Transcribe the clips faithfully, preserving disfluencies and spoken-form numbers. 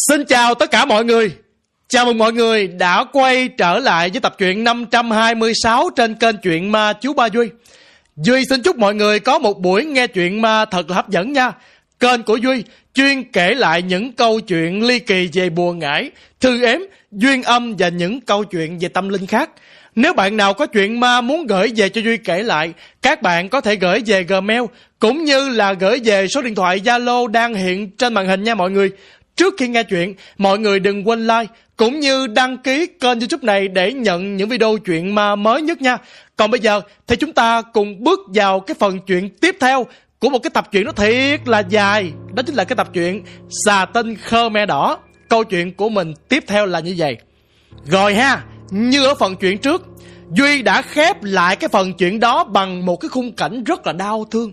Xin chào tất cả mọi người. Chào mừng mọi người đã quay trở lại với tập truyện năm trăm hai mươi sáu trên kênh Chuyện Ma Chú Ba Duy. Duy xin chúc mọi người có một buổi nghe chuyện ma thật là hấp dẫn nha. Kênh của Duy chuyên kể lại những câu chuyện ly kỳ về bùa ngải, thư ếm, duyên âm và những câu chuyện về tâm linh khác. Nếu bạn nào có chuyện ma muốn gửi về cho Duy kể lại, các bạn có thể gửi về Gmail cũng như là gửi về số điện thoại Zalo đang hiện trên màn hình nha mọi người. Trước khi nghe chuyện, mọi người đừng quên like cũng như đăng ký kênh YouTube này để nhận những video chuyện ma mới nhất nha. Còn bây giờ thì chúng ta cùng bước vào cái phần chuyện tiếp theo của một cái tập truyện nó thiệt là dài. Đó chính là cái tập truyện Xà Tinh Khmer Đỏ. Câu chuyện của mình tiếp theo là như vậy. Rồi ha, như ở phần chuyện trước, Duy đã khép lại cái phần chuyện đó bằng một cái khung cảnh rất là đau thương.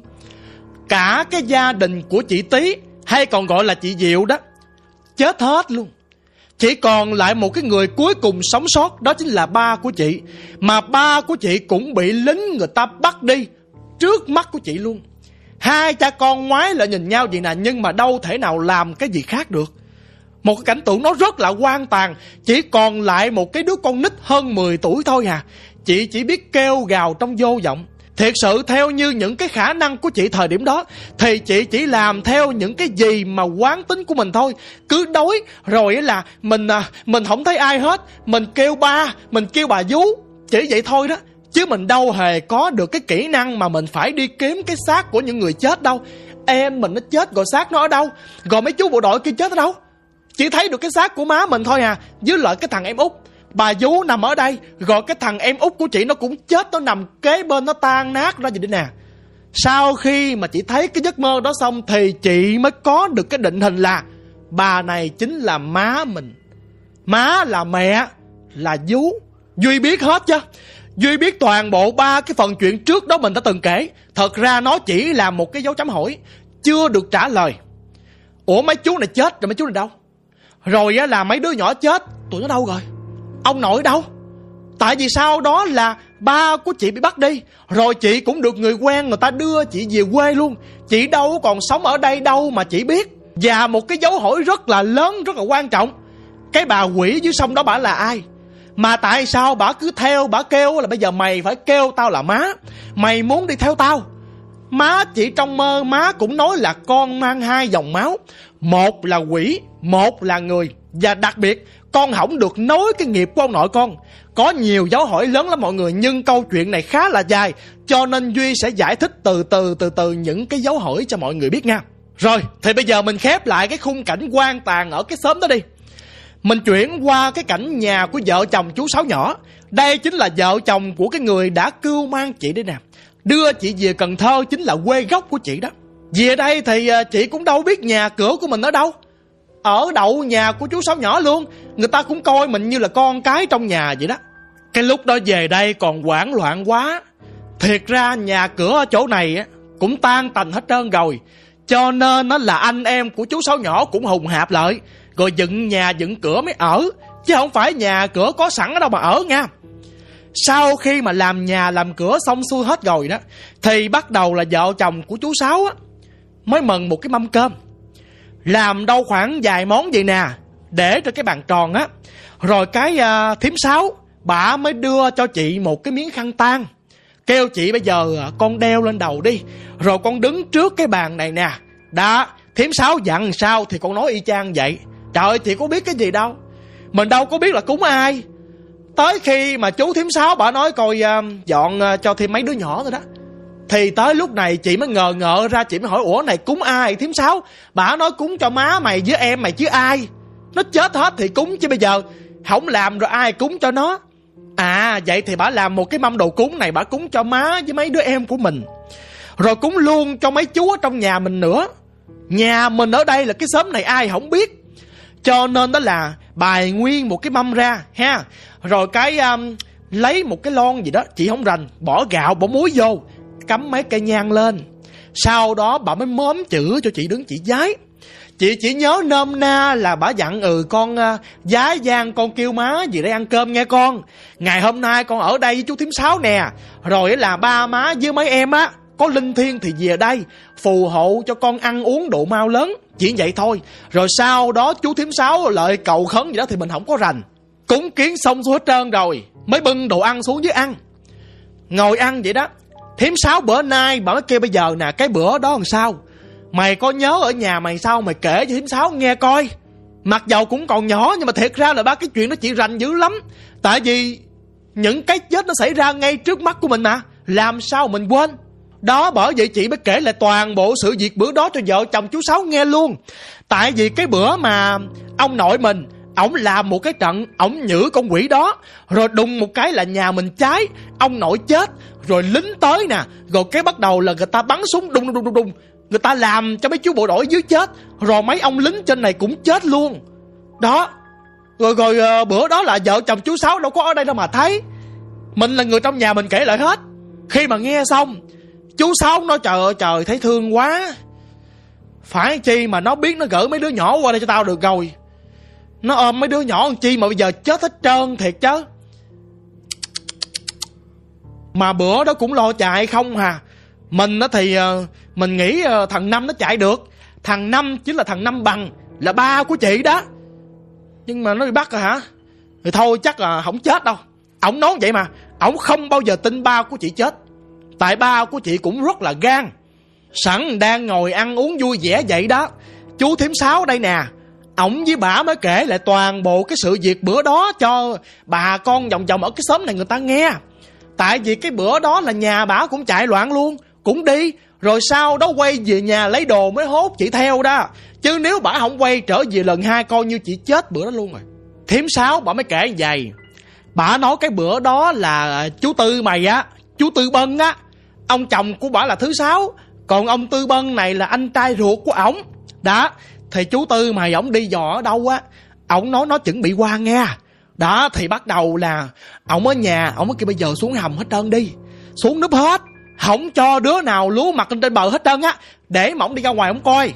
Cả cái gia đình của chị Tí, hay còn gọi là chị Diệu đó, chết hết luôn. Chỉ còn lại một cái người cuối cùng sống sót, đó chính là ba của chị. Mà ba của chị cũng bị lính người ta bắt đi trước mắt của chị luôn. Hai cha con ngoái lại nhìn nhau vậy nè, nhưng mà đâu thể nào làm cái gì khác được. Một cái cảnh tượng nó rất là hoang tàn. Chỉ còn lại một cái đứa con nít hơn mười tuổi thôi à. Chị chỉ biết kêu gào trong vô vọng. Thiệt sự theo như những cái khả năng của chị thời điểm đó thì chị chỉ làm theo những cái gì mà quán tính của mình thôi. Cứ đói rồi là mình mình không thấy ai hết, mình kêu ba, mình kêu bà vú, chỉ vậy thôi đó. Chứ mình đâu hề có được cái kỹ năng mà mình phải đi kiếm cái xác của những người chết đâu. Em mình nó chết rồi xác nó ở đâu, rồi mấy chú bộ đội kia chết ở đâu? Chỉ thấy được cái xác của má mình thôi à, với lại cái thằng em út. Bà vú nằm ở đây, rồi cái thằng em út của chị nó cũng chết, nó nằm kế bên, nó tan nát ra vậy đấy nè. Sau khi mà chị thấy cái giấc mơ đó xong thì chị mới có được cái định hình là bà này chính là má mình. Má là mẹ, là vú. Duy biết hết chứ. Duy biết toàn bộ ba cái phần chuyện trước đó mình đã từng kể. Thật ra nó chỉ là một cái dấu chấm hỏi, chưa được trả lời. Ủa mấy chú này chết rồi mấy chú này đâu? Rồi á là mấy đứa nhỏ chết, tụi nó đâu rồi? Ông nội đâu? Tại vì sau đó là ba của chị bị bắt đi, rồi chị cũng được người quen người ta đưa chị về quê luôn. Chị đâu còn sống ở đây đâu mà chị biết. Và một cái dấu hỏi rất là lớn, rất là quan trọng, cái bà quỷ dưới sông đó bả là ai? Mà tại sao bả cứ theo, bả kêu là bây giờ mày phải kêu tao là má, mày muốn đi theo tao. Má chị trong mơ má cũng nói là con mang hai dòng máu, một là quỷ, một là người. Và đặc biệt con không được nối cái nghiệp của ông nội con. Có nhiều dấu hỏi lớn lắm mọi người, nhưng câu chuyện này khá là dài, cho nên Duy sẽ giải thích từ từ từ từ những cái dấu hỏi cho mọi người biết nha. Rồi thì bây giờ mình khép lại cái khung cảnh hoang tàn ở cái xóm đó đi. Mình chuyển qua cái cảnh nhà của vợ chồng chú Sáu nhỏ. Đây chính là vợ chồng của cái người đã cưu mang chị đây nè, đưa chị về Cần Thơ, chính là quê gốc của chị đó. Về đây thì chị cũng đâu biết nhà cửa của mình ở đâu, ở đậu nhà của chú Sáu nhỏ luôn. Người ta cũng coi mình như là con cái trong nhà vậy đó. Cái lúc đó về đây còn hoảng loạn quá. Thiệt ra nhà cửa ở chỗ này á cũng tan tành hết trơn rồi, cho nên nó là anh em của chú Sáu nhỏ cũng hùng hạp lại, rồi dựng nhà dựng cửa mới ở, chứ không phải nhà cửa có sẵn ở đâu mà ở nha. Sau khi mà làm nhà làm cửa xong xuôi hết rồi đó, thì bắt đầu là vợ chồng của chú Sáu á mới mần một cái mâm cơm, làm đâu khoảng vài món vậy nè, để trên cái bàn tròn á. Rồi cái uh, thím Sáu bả mới đưa cho chị một cái miếng khăn tang, kêu chị bây giờ uh, con đeo lên đầu đi, rồi con đứng trước cái bàn này nè. Đó, thím Sáu dặn sao thì con nói y chang vậy. Trời ơi, chị có biết cái gì đâu, mình đâu có biết là cúng ai. Tới khi mà chú thím Sáu bả nói coi uh, dọn uh, cho thêm mấy đứa nhỏ rồi đó, thì tới lúc này chị mới ngờ ngợ ra. Chị mới hỏi ủa này cúng ai thím Sáu? Bả nói cúng cho má mày với em mày chứ ai. Nó chết hết thì cúng, chứ bây giờ không làm rồi ai cúng cho nó. À vậy thì bả làm một cái mâm đồ cúng này, bả cúng cho má với mấy đứa em của mình, rồi cúng luôn cho mấy chú ở trong nhà mình nữa. Nhà mình ở đây là cái xóm này ai không biết, cho nên đó là bài nguyên một cái mâm ra ha. Rồi cái um, lấy một cái lon gì đó chị không rành, bỏ gạo bỏ muối vô, cắm mấy cây nhang lên. Sau đó bà mới móm chữ cho chị đứng chị vái. Chị chỉ nhớ nôm na là bà dặn ừ con uh, vái vang con kêu má về đây ăn cơm nghe con. Ngày hôm nay con ở đây với chú thím Sáu nè, rồi là ba má với mấy em á có linh thiêng thì về đây phù hộ cho con ăn uống độ mau lớn, chỉ vậy thôi. Rồi sau đó chú thím Sáu lại cầu khấn gì đó thì mình không có rành. Cúng kiến xong xuôi hết trơn rồi mới bưng đồ ăn xuống dưới ăn. Ngồi ăn vậy đó, thím Sáu bữa nay bà mới kêu bây giờ nè, cái bữa đó làm sao, mày có nhớ ở nhà mày sao mày kể cho thím Sáu nghe coi. Mặc dầu cũng còn nhỏ nhưng mà thiệt ra là ba cái chuyện đó chị rành dữ lắm. Tại vì những cái chết nó xảy ra ngay trước mắt của mình mà, làm sao mình quên. Đó, bởi vậy chị mới kể lại toàn bộ sự việc bữa đó cho vợ chồng chú Sáu nghe luôn. Tại vì cái bữa mà ông nội mình, ổng làm một cái trận, ổng nhử con quỷ đó, rồi đùng một cái là nhà mình cháy, ông nội chết, rồi lính tới nè, rồi cái bắt đầu là người ta bắn súng đùng đùng đùng đùng, người ta làm cho mấy chú bộ đội dưới chết, rồi mấy ông lính trên này cũng chết luôn. Đó, rồi rồi bữa đó là vợ chồng chú Sáu đâu có ở đây đâu mà thấy. Mình là người trong nhà mình kể lại hết. Khi mà nghe xong, chú Sáu nói trời ơi trời, thấy thương quá. Phải chi mà nó biết nó gửi mấy đứa nhỏ qua đây cho tao được rồi. Nó ôm mấy đứa nhỏ làm chi mà bây giờ chết hết trơn thiệt chứ. Mà bữa đó cũng lo chạy không hà. Mình đó thì mình nghĩ thằng Năm nó chạy được. Thằng Năm chính là thằng Năm Bằng, là ba của chị đó. Nhưng mà nó bị bắt rồi hả? Thì thôi chắc là không chết đâu. Ổng nói vậy mà, ổng không bao giờ tin ba của chị chết. Tại ba của chị cũng rất là gan. Sẵn đang ngồi ăn uống vui vẻ vậy đó, chú thím Sáu đây nè, ổng với bả mới kể lại toàn bộ cái sự việc bữa đó cho bà con vòng vòng ở cái xóm này người ta nghe. Tại vì cái bữa đó là nhà bả cũng chạy loạn luôn, cũng đi, rồi sau đó quay về nhà lấy đồ mới hốt chị theo đó. Chứ nếu bả không quay trở về lần hai coi như chị chết bữa đó luôn rồi. Thím Sáu bả mới kể vậy. Bả nói cái bữa đó là chú Tư mày á, chú Tư Bân á, ông chồng của bả là thứ Sáu, còn ông Tư Bân này là anh trai ruột của ổng. Đó, thì chú Tư mày ổng đi dò ở đâu á, ổng nói nó chuẩn bị qua nghe. Đó, thì bắt đầu là ổng ở nhà, ổng mới kêu bây giờ xuống hầm hết trơn đi, xuống núp hết, không cho đứa nào lú mặt lên trên bờ hết trơn á, để mà ổng đi ra ngoài ổng coi.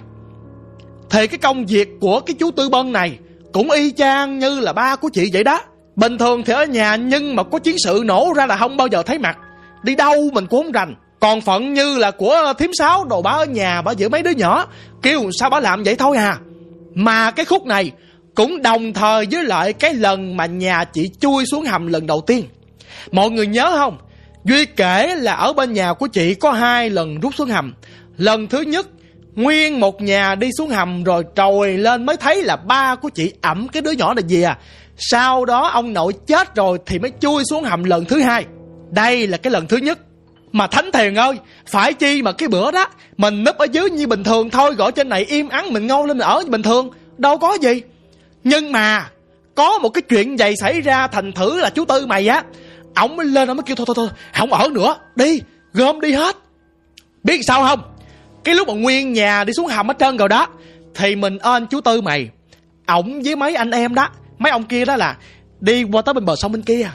Thì cái công việc của cái chú Tư Bân này cũng y chang như là ba của chị vậy đó. Bình thường thì ở nhà, nhưng mà có chiến sự nổ ra là không bao giờ thấy mặt, đi đâu mình cũng không rành. Còn phận như là của thím Sáu đồ, bả ở nhà bả giữ mấy đứa nhỏ, kêu sao bả làm vậy thôi à. Mà cái khúc này cũng đồng thời với lại cái lần mà nhà chị chui xuống hầm lần đầu tiên. Mọi người nhớ không? Duy kể là ở bên nhà của chị có hai lần rút xuống hầm. Lần thứ nhất, nguyên một nhà đi xuống hầm rồi trồi lên mới thấy là ba của chị ẵm cái đứa nhỏ này về à. Sau đó ông nội chết rồi thì mới chui xuống hầm lần thứ hai. Đây là cái lần thứ nhất. Mà Thánh Thiền ơi, phải chi mà cái bữa đó mình núp ở dưới như bình thường thôi, gọi trên này im ắng mình ngâu lên mình ở như bình thường, đâu có gì. Nhưng mà có một cái chuyện vậy xảy ra, thành thử là chú Tư mày á, ổng mới lên, ổng mới kêu thôi thôi thôi không ở nữa, đi gom đi hết. Biết sao không? Cái lúc mà nguyên nhà đi xuống hầm hết trơn rồi đó, thì mình ơn chú Tư mày, ổng với mấy anh em đó, mấy ông kia đó là đi qua tới bên bờ sông bên kia,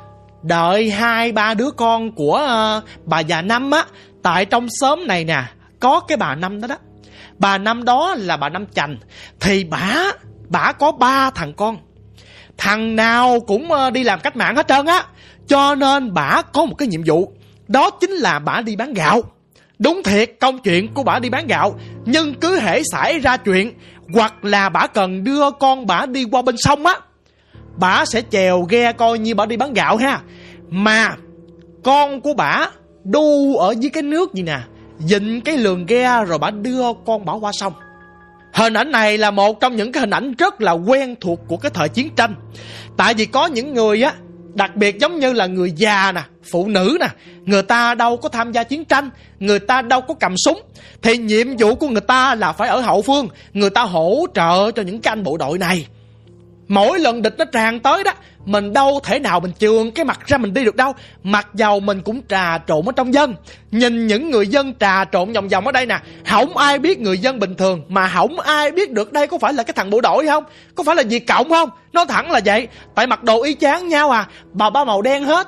đợi hai ba đứa con của uh, bà già Năm á. Tại trong xóm này nè có cái bà Năm đó đó. Bà Năm đó là bà Năm Chành. Thì bả Bả có ba thằng con, thằng nào cũng uh, đi làm cách mạng hết trơn á. Cho nên bả có một cái nhiệm vụ, đó chính là bả đi bán gạo. Đúng thiệt, công chuyện của bả đi bán gạo. Nhưng cứ hễ xảy ra chuyện, hoặc là bả cần đưa con bả đi qua bên sông á, bả sẽ chèo ghe coi như bả đi bán gạo ha. Mà con của bả đu ở dưới cái nước gì nè, dịnh cái lường ghe rồi bả đưa con bả qua sông. Hình ảnh này là một trong những cái hình ảnh rất là quen thuộc của cái thời chiến tranh. Tại vì có những người á, đặc biệt giống như là người già nè, phụ nữ nè, người ta đâu có tham gia chiến tranh, người ta đâu có cầm súng, thì nhiệm vụ của người ta là phải ở hậu phương, người ta hỗ trợ cho những cái anh bộ đội này. Mỗi lần địch nó tràn tới đó, mình đâu thể nào mình chườn cái mặt ra mình đi được đâu. Mặc dầu mình cũng trà trộn ở trong dân, nhìn những người dân trà trộn vòng vòng ở đây nè, không ai biết người dân bình thường, mà không ai biết được đây có phải là cái thằng bộ đội không, có phải là Việt Cộng không. Nó thẳng là vậy, tại mặc đồ y chang nhau à, bà ba màu đen hết.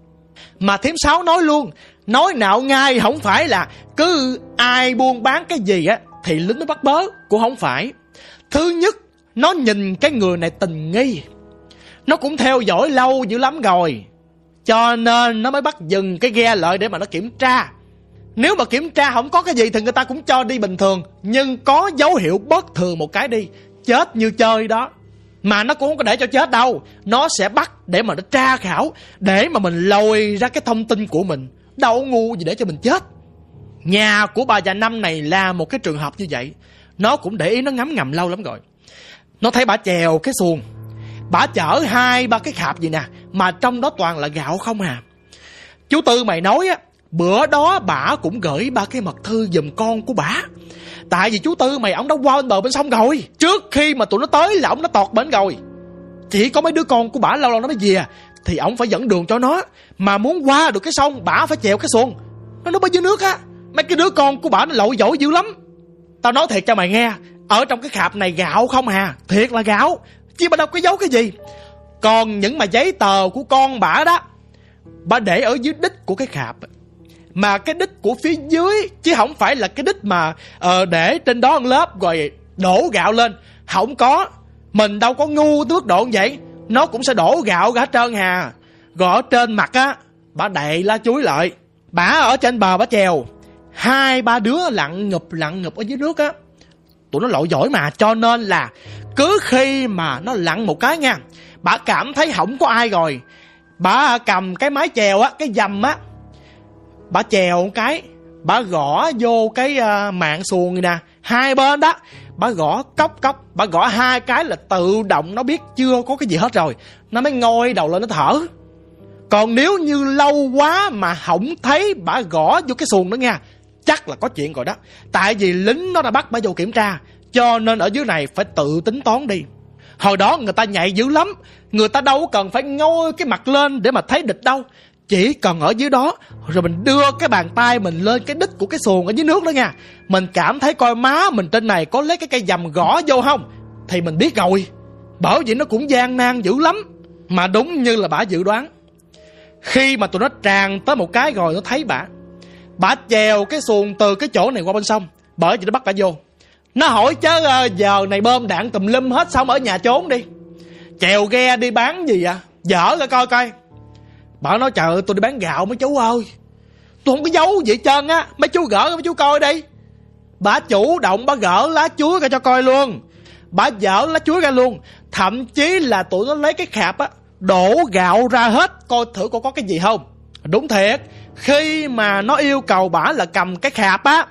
Mà thím Sáu nói luôn, nói nạo ngay, không phải là cứ ai buôn bán cái gì á thì lính nó bắt bớ, cũng không phải. Thứ nhất, nó nhìn cái người này tình nghi, nó cũng theo dõi lâu dữ lắm rồi, cho nên nó mới bắt dừng cái ghe lại để mà nó kiểm tra. Nếu mà kiểm tra không có cái gì thì người ta cũng cho đi bình thường. Nhưng có dấu hiệu bất thường một cái đi, chết như chơi đó. Mà nó cũng không có để cho chết đâu, nó sẽ bắt để mà nó tra khảo, để mà mình lôi ra cái thông tin của mình. Đâu ngu gì để cho mình chết. Nhà của bà già Năm này là một cái trường hợp như vậy. Nó cũng để ý, nó ngắm ngầm lâu lắm rồi. Nó thấy bà chèo cái xuồng, bà chở hai ba cái khạp gì nè, mà trong đó toàn là gạo không à. Chú Tư mày nói á, bữa đó bà cũng gửi ba cái mật thư giùm con của bà. Tại vì chú Tư mày ổng đã qua bên bờ bên sông rồi. Trước khi mà tụi nó tới là ổng đã tọt bến rồi. Chỉ có mấy đứa con của bà lâu lâu nó mới về, thì ổng phải dẫn đường cho nó. Mà muốn qua được cái sông, bà phải chèo cái xuồng. Nó núp ở dưới nước á. Mấy cái đứa con của bà nó lội dỗi dữ lắm. Tao nói thiệt cho mày nghe, ở trong cái khạp này gạo không à. Thiệt là gạo, chứ bà đâu có giấu cái gì. Còn những mà giấy tờ của con bà đó, bà để ở dưới đít của cái khạp. Mà cái đít của phía dưới, chứ không phải là cái đít mà uh, để trên đó một lớp rồi đổ gạo lên. Không có. Mình đâu có ngu tới mức độ như vậy. Nó cũng sẽ đổ gạo ra hết trơn hà. Rồi ở trên mặt á, bà đậy lá chuối lại. Bà ở trên bờ bà chèo, hai ba đứa lặn ngụp lặn ngụp ở dưới nước á. Tụi nó lội giỏi mà, cho nên là cứ khi mà nó lặn một cái nha, bà cảm thấy không có ai rồi, bà cầm cái mái chèo á, cái dầm á, bà chèo một cái, bà gõ vô cái uh, mạng xuồng này nè, hai bên đó, bà gõ cốc cốc, bà gõ hai cái là tự động nó biết chưa có cái gì hết rồi, nó mới ngoi đầu lên nó thở. Còn nếu như lâu quá mà không thấy bà gõ vô cái xuồng đó nha, chắc là có chuyện rồi đó. Tại vì lính nó đã bắt bà vô kiểm tra, cho nên ở dưới này phải tự tính toán đi. Hồi đó người ta nhạy dữ lắm, người ta đâu cần phải ngôi cái mặt lên để mà thấy địch đâu. Chỉ cần ở dưới đó, rồi mình đưa cái bàn tay mình lên cái đít của cái xuồng ở dưới nước đó nha, mình cảm thấy coi má mình trên này có lấy cái cây dầm gõ vô không, thì mình biết rồi. Bởi vì nó cũng gian nan dữ lắm. Mà đúng như là bà dự đoán, khi mà tụi nó tràn tới một cái rồi nó thấy bà, bà chèo cái xuồng từ cái chỗ này qua bên sông. Bởi vì nó bắt bà vô. Nó hỏi chứ giờ này bơm đạn tùm lum hết, xong ở nhà trốn đi, chèo ghe đi bán gì à, dở ra coi coi. Bà nói trời ơi, tôi đi bán gạo mấy chú ơi, tôi không có giấu gì hết trơn á, mấy chú gỡ mấy chú coi đi. Bà chủ động bà gỡ lá chuối ra cho coi luôn. Bà dỡ lá chuối ra luôn. Thậm chí là tụi nó lấy cái khạp á, đổ gạo ra hết, coi thử coi có cái gì không. Đúng thiệt, khi mà nó yêu cầu bà là cầm cái khạp á,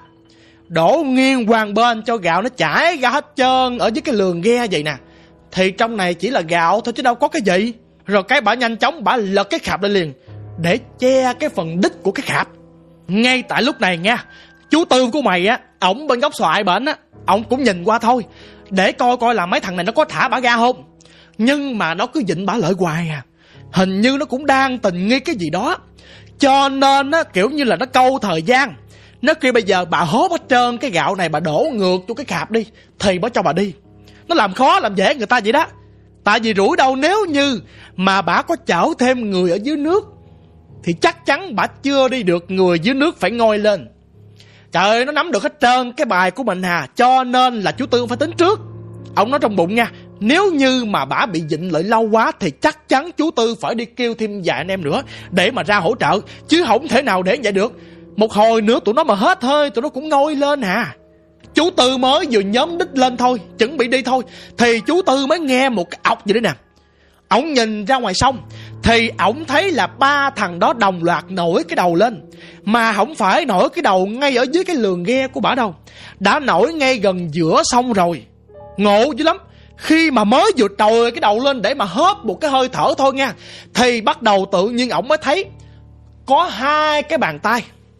đổ nghiêng hoàng bên cho gạo nó chảy ra hết trơn ở dưới cái lường ghe vậy nè, thì trong này chỉ là gạo thôi chứ đâu có cái gì. Rồi cái bà nhanh chóng bà lật cái khạp lên liền để che cái phần đít của cái khạp. Ngay tại lúc này nha, chú Tư của mày á, ổng bên góc xoại bển á, ổng cũng nhìn qua thôi để coi coi là mấy thằng này nó có thả bả ra không. Nhưng mà nó cứ dịnh bả lợi hoài à. Hình như nó cũng đang tình nghi cái gì đó, cho nên á, kiểu như là nó câu thời gian. Nó kêu bây giờ bà hốt hết trơn cái gạo này, bà đổ ngược cho cái khạp đi, thì mới cho bà đi. Nó làm khó làm dễ người ta vậy đó. Tại vì rủi đâu nếu như mà bà có chở thêm người ở dưới nước, thì chắc chắn bà chưa đi được, người dưới nước phải ngoi lên. Trời ơi, nó nắm được hết trơn cái bài của mình hà. Cho nên là chú Tư phải tính trước. Ông nói trong bụng nha, nếu như mà bà bị dịnh lại lâu quá thì chắc chắn chú Tư phải đi kêu thêm vài anh em nữa để mà ra hỗ trợ, chứ không thể nào để vậy được. Một hồi nữa tụi nó mà hết hơi, tụi nó cũng ngoi lên à. Chú Tư mới vừa nhóm đít lên thôi, chuẩn bị đi thôi, thì chú Tư mới nghe một cái ọc gì đấy nè. Ổng nhìn ra ngoài sông thì ổng thấy là ba thằng đó đồng loạt nổi cái đầu lên. Mà không phải nổi cái đầu ngay ở dưới cái lường ghe của bả đâu, đã nổi ngay gần giữa sông rồi. Ngộ dữ lắm. Khi mà mới vừa trồi cái đầu lên để mà hớp một cái hơi thở thôi nha, thì bắt đầu tự nhiên ổng mới thấy có hai cái bàn tay.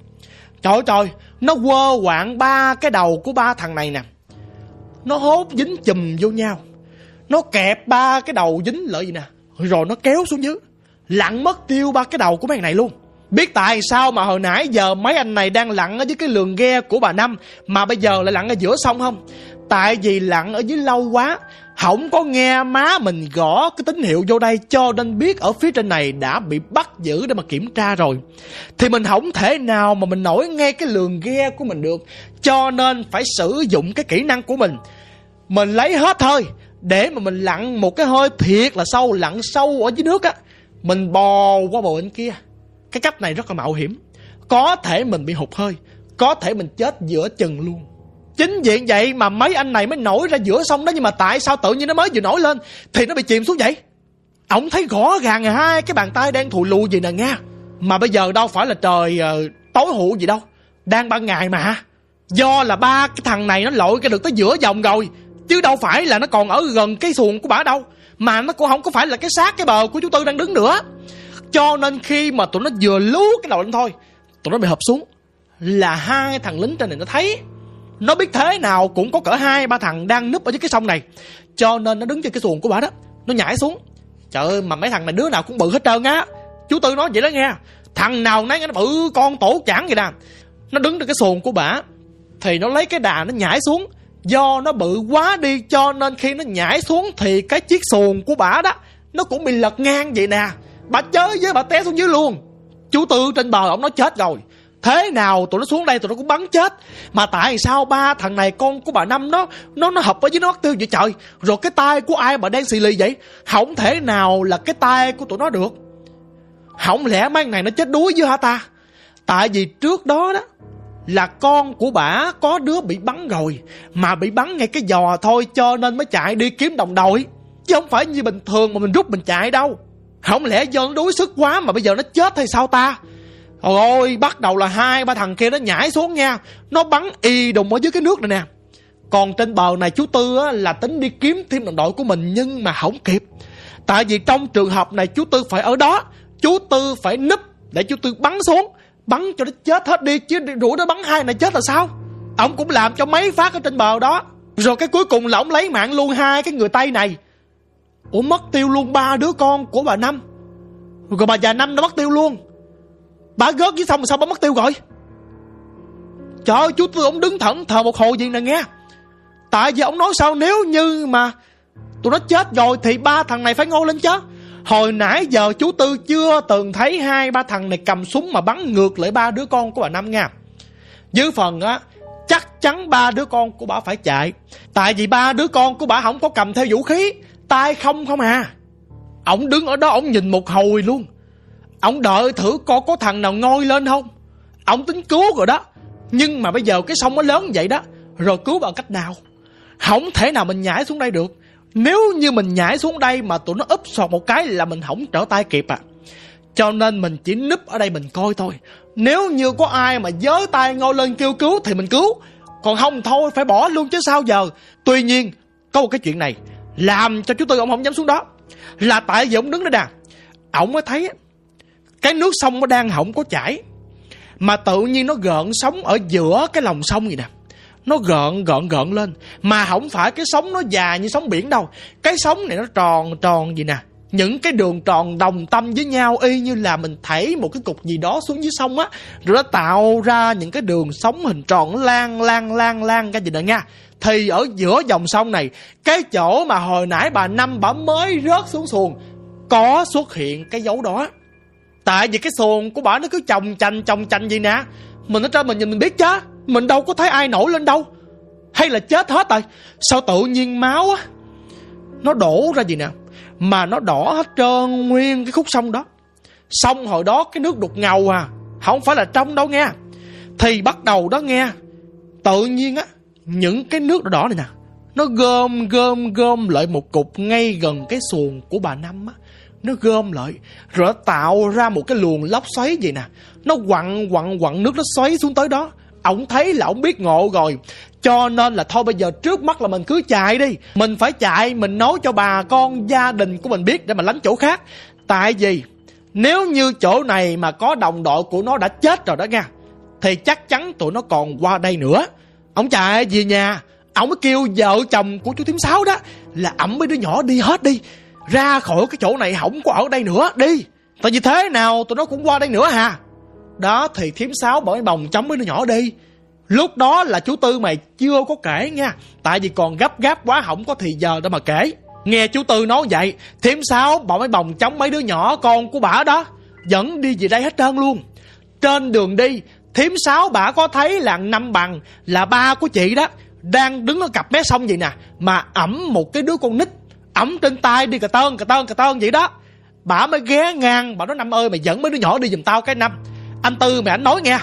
Trời trời, nó quơ quạng ba cái đầu của ba thằng này nè, nó hốt dính chùm vô nhau, nó kẹp ba cái đầu dính lại gì nè, rồi nó kéo xuống dưới, lặn mất tiêu ba cái đầu của mấy thằng này luôn. Biết tại sao mà hồi nãy giờ mấy anh này đang lặn ở dưới cái lường ghe của bà Năm, mà bây giờ lại lặn ở giữa sông không? Tại vì lặn ở dưới lâu quá, không có nghe má mình gõ cái tín hiệu vô đây, cho nên biết ở phía trên này đã bị bắt giữ để mà kiểm tra rồi. Thì mình không thể nào mà mình nổi ngay cái lường ghe của mình được, cho nên phải sử dụng cái kỹ năng của mình. Mình lấy hết hơi để mà mình lặn một cái hơi thiệt là sâu, lặn sâu ở dưới nước á, mình bò qua bờ bên kia. Cái cách này rất là mạo hiểm, có thể mình bị hụt hơi, có thể mình chết giữa chừng luôn. Chính vì vậy mà mấy anh này mới nổi ra giữa sông đó. Nhưng mà tại sao tự nhiên nó mới vừa nổi lên thì nó bị chìm xuống vậy? Ổng thấy rõ ràng hai cái bàn tay đang thù lù gì nè nha. Mà bây giờ đâu phải là trời uh, tối hụ gì đâu, đang ban ngày mà. Do là ba cái thằng này nó lội cái được tới giữa dòng rồi, chứ đâu phải là nó còn ở gần cái xuồng của bả đâu. Mà nó cũng không có phải là cái sát cái bờ của chú Tư đang đứng nữa. Cho nên khi mà tụi nó vừa lú cái đầu lên thôi, tụi nó bị hụp xuống. Là hai thằng lính trên này nó thấy, nó biết thế nào cũng có cỡ hai ba thằng đang núp ở dưới cái sông này, cho nên nó đứng trên cái xuồng của bả đó, nó nhảy xuống. Trời ơi, mà mấy thằng này đứa nào cũng bự hết trơn á. Chú Tư nói vậy đó nghe. Thằng nào nấy nó bự con tổ chảng vậy nè. Nó đứng trên cái xuồng của bả thì nó lấy cái đà nó nhảy xuống. Do nó bự quá đi cho nên khi nó nhảy xuống thì cái chiếc xuồng của bả đó nó cũng bị lật ngang vậy nè. Bà chơi với bà té xuống dưới luôn. Chú Tư trên bờ ổng nói chết rồi, thế nào tụi nó xuống đây tụi nó cũng bắn chết. Mà tại sao ba thằng này con của bà Năm nó Nó nó hợp ở dưới nó mất tiêu vậy trời? Rồi cái tay của ai mà đang xì lì vậy? Không thể nào là cái tay của tụi nó được. Không lẽ mấy này nó chết đuối với hả ta? Tại vì trước đó đó là con của bả có đứa bị bắn rồi, mà bị bắn ngay cái giò thôi, cho nên mới chạy đi kiếm đồng đội, chứ không phải như bình thường mà mình rút mình chạy đâu. Không lẽ do nó đuối sức quá mà bây giờ nó chết hay sao ta? Ôi, bắt đầu là hai ba thằng kia nó nhảy xuống nha, nó bắn y đùng ở dưới cái nước này nè. Còn trên bờ này chú Tư á, là tính đi kiếm thêm đồng đội của mình nhưng mà không kịp. Tại vì trong trường hợp này chú Tư phải ở đó, chú Tư phải núp để chú Tư bắn xuống, bắn cho nó chết hết đi, chứ rủi nó bắn hai này chết là sao? Ông cũng làm cho mấy phát ở trên bờ đó. Rồi cái cuối cùng là ông lấy mạng luôn hai cái người Tây này. Ủa, mất tiêu luôn ba đứa con của bà Năm. Rồi bà già Năm nó mất tiêu luôn. Bà gớt dưới sông mà sao bà mất tiêu rồi? Trời ơi, chú Tư ông đứng thẫn thờ một hồi gì nè nghe. Tại vì ông nói sao nếu như mà tụi nó chết rồi thì ba thằng này phải ngôi lên chứ. Hồi nãy giờ chú Tư chưa từng thấy hai ba thằng này cầm súng mà bắn ngược lại ba đứa con của bà Năm nha. Dưới phần á, chắc chắn ba đứa con của bà phải chạy. Tại vì ba đứa con của bà không có cầm theo vũ khí, tay không không à. Ông đứng ở đó ông nhìn một hồi luôn. Ông đợi thử coi có thằng nào ngoi lên không. Ông tính cứu rồi đó, nhưng mà bây giờ cái sông nó lớn vậy đó, rồi cứu bằng cách nào? Không thể nào mình nhảy xuống đây được. Nếu như mình nhảy xuống đây mà tụi nó úp sọt một cái là mình không trở tay kịp à. Cho nên mình chỉ núp ở đây mình coi thôi. Nếu như có ai mà giơ tay ngoi lên kêu cứu thì mình cứu, còn không thôi phải bỏ luôn chứ sao giờ. Tuy nhiên có một cái chuyện này làm cho chú Tư ông không dám xuống đó, là tại vì ông đứng đó nè, ông mới thấy cái nước sông nó đang không có chảy, mà tự nhiên nó gợn sóng ở giữa cái lòng sông vậy nè. Nó gợn gợn gợn lên, mà không phải cái sóng nó dài như sóng biển đâu. Cái sóng này nó tròn tròn gì nè, những cái đường tròn đồng tâm với nhau, y như là mình thảy một cái cục gì đó xuống dưới sông á, rồi nó tạo ra những cái đường sóng hình tròn lan lan lan lan cái gì nè nha. Thì ở giữa dòng sông này, cái chỗ mà hồi nãy bà Năm bà mới rớt xuống xuồng, có xuất hiện cái dấu đó. Tại vì cái xuồng của bà nó cứ chồng chành chồng chành gì nè, mình ở trên mình nhìn mình biết chứ, mình đâu có thấy ai nổi lên đâu. Hay là chết hết rồi? Sao tự nhiên máu á nó đổ ra gì nè, mà nó đỏ hết trơn nguyên cái khúc sông đó. Sông hồi đó cái nước đục ngầu à, không phải là trong đâu nghe. Thì bắt đầu đó nghe, tự nhiên á, những cái nước đỏ đỏ này nè, nó gom gom gom lại một cục ngay gần cái xuồng của bà Năm á. Nó gom lại, rồi nó tạo ra một cái luồng lốc xoáy gì nè. Nó quặn quặn quặn nước nó xoáy xuống tới đó. Ổng thấy là ổng biết ngộ rồi, cho nên là thôi bây giờ trước mắt là mình cứ chạy đi. Mình phải chạy, mình nói cho bà con gia đình của mình biết để mà lánh chỗ khác. Tại vì nếu như chỗ này mà có đồng đội của nó đã chết rồi đó nha, thì chắc chắn tụi nó còn qua đây nữa. Ổng chạy về nhà, ổng mới kêu vợ chồng của chú Thím Sáu đó là ẩm mấy đứa nhỏ đi hết đi, ra khỏi cái chỗ này, không có ở đây nữa đi. Tại vì thế nào tụi nó cũng qua đây nữa hà. Đó thì Thím Sáu bỏ cái bồng chống mấy đứa nhỏ đi. Lúc đó là chú Tư mày chưa có kể nha, tại vì còn gấp gáp quá không có thì giờ đâu mà kể. Nghe chú Tư nói vậy, Thím Sáu bỏ mấy bồng chống mấy đứa nhỏ con của bả đó dẫn đi về đây hết trơn luôn. Trên đường đi, Thím Sáu bả có thấy là Năm Bằng, là ba của chị đó, đang đứng ở cặp mé sông vậy nè, mà ẩm một cái đứa con nít, ẩm trên tay đi cà tơn cà tơn cà tơn vậy đó. Bả mới ghé ngang, bả nói Năm ơi mày dẫn mấy đứa nhỏ đi giùm tao cái Năm. Anh Tư mày ảnh nói nghe,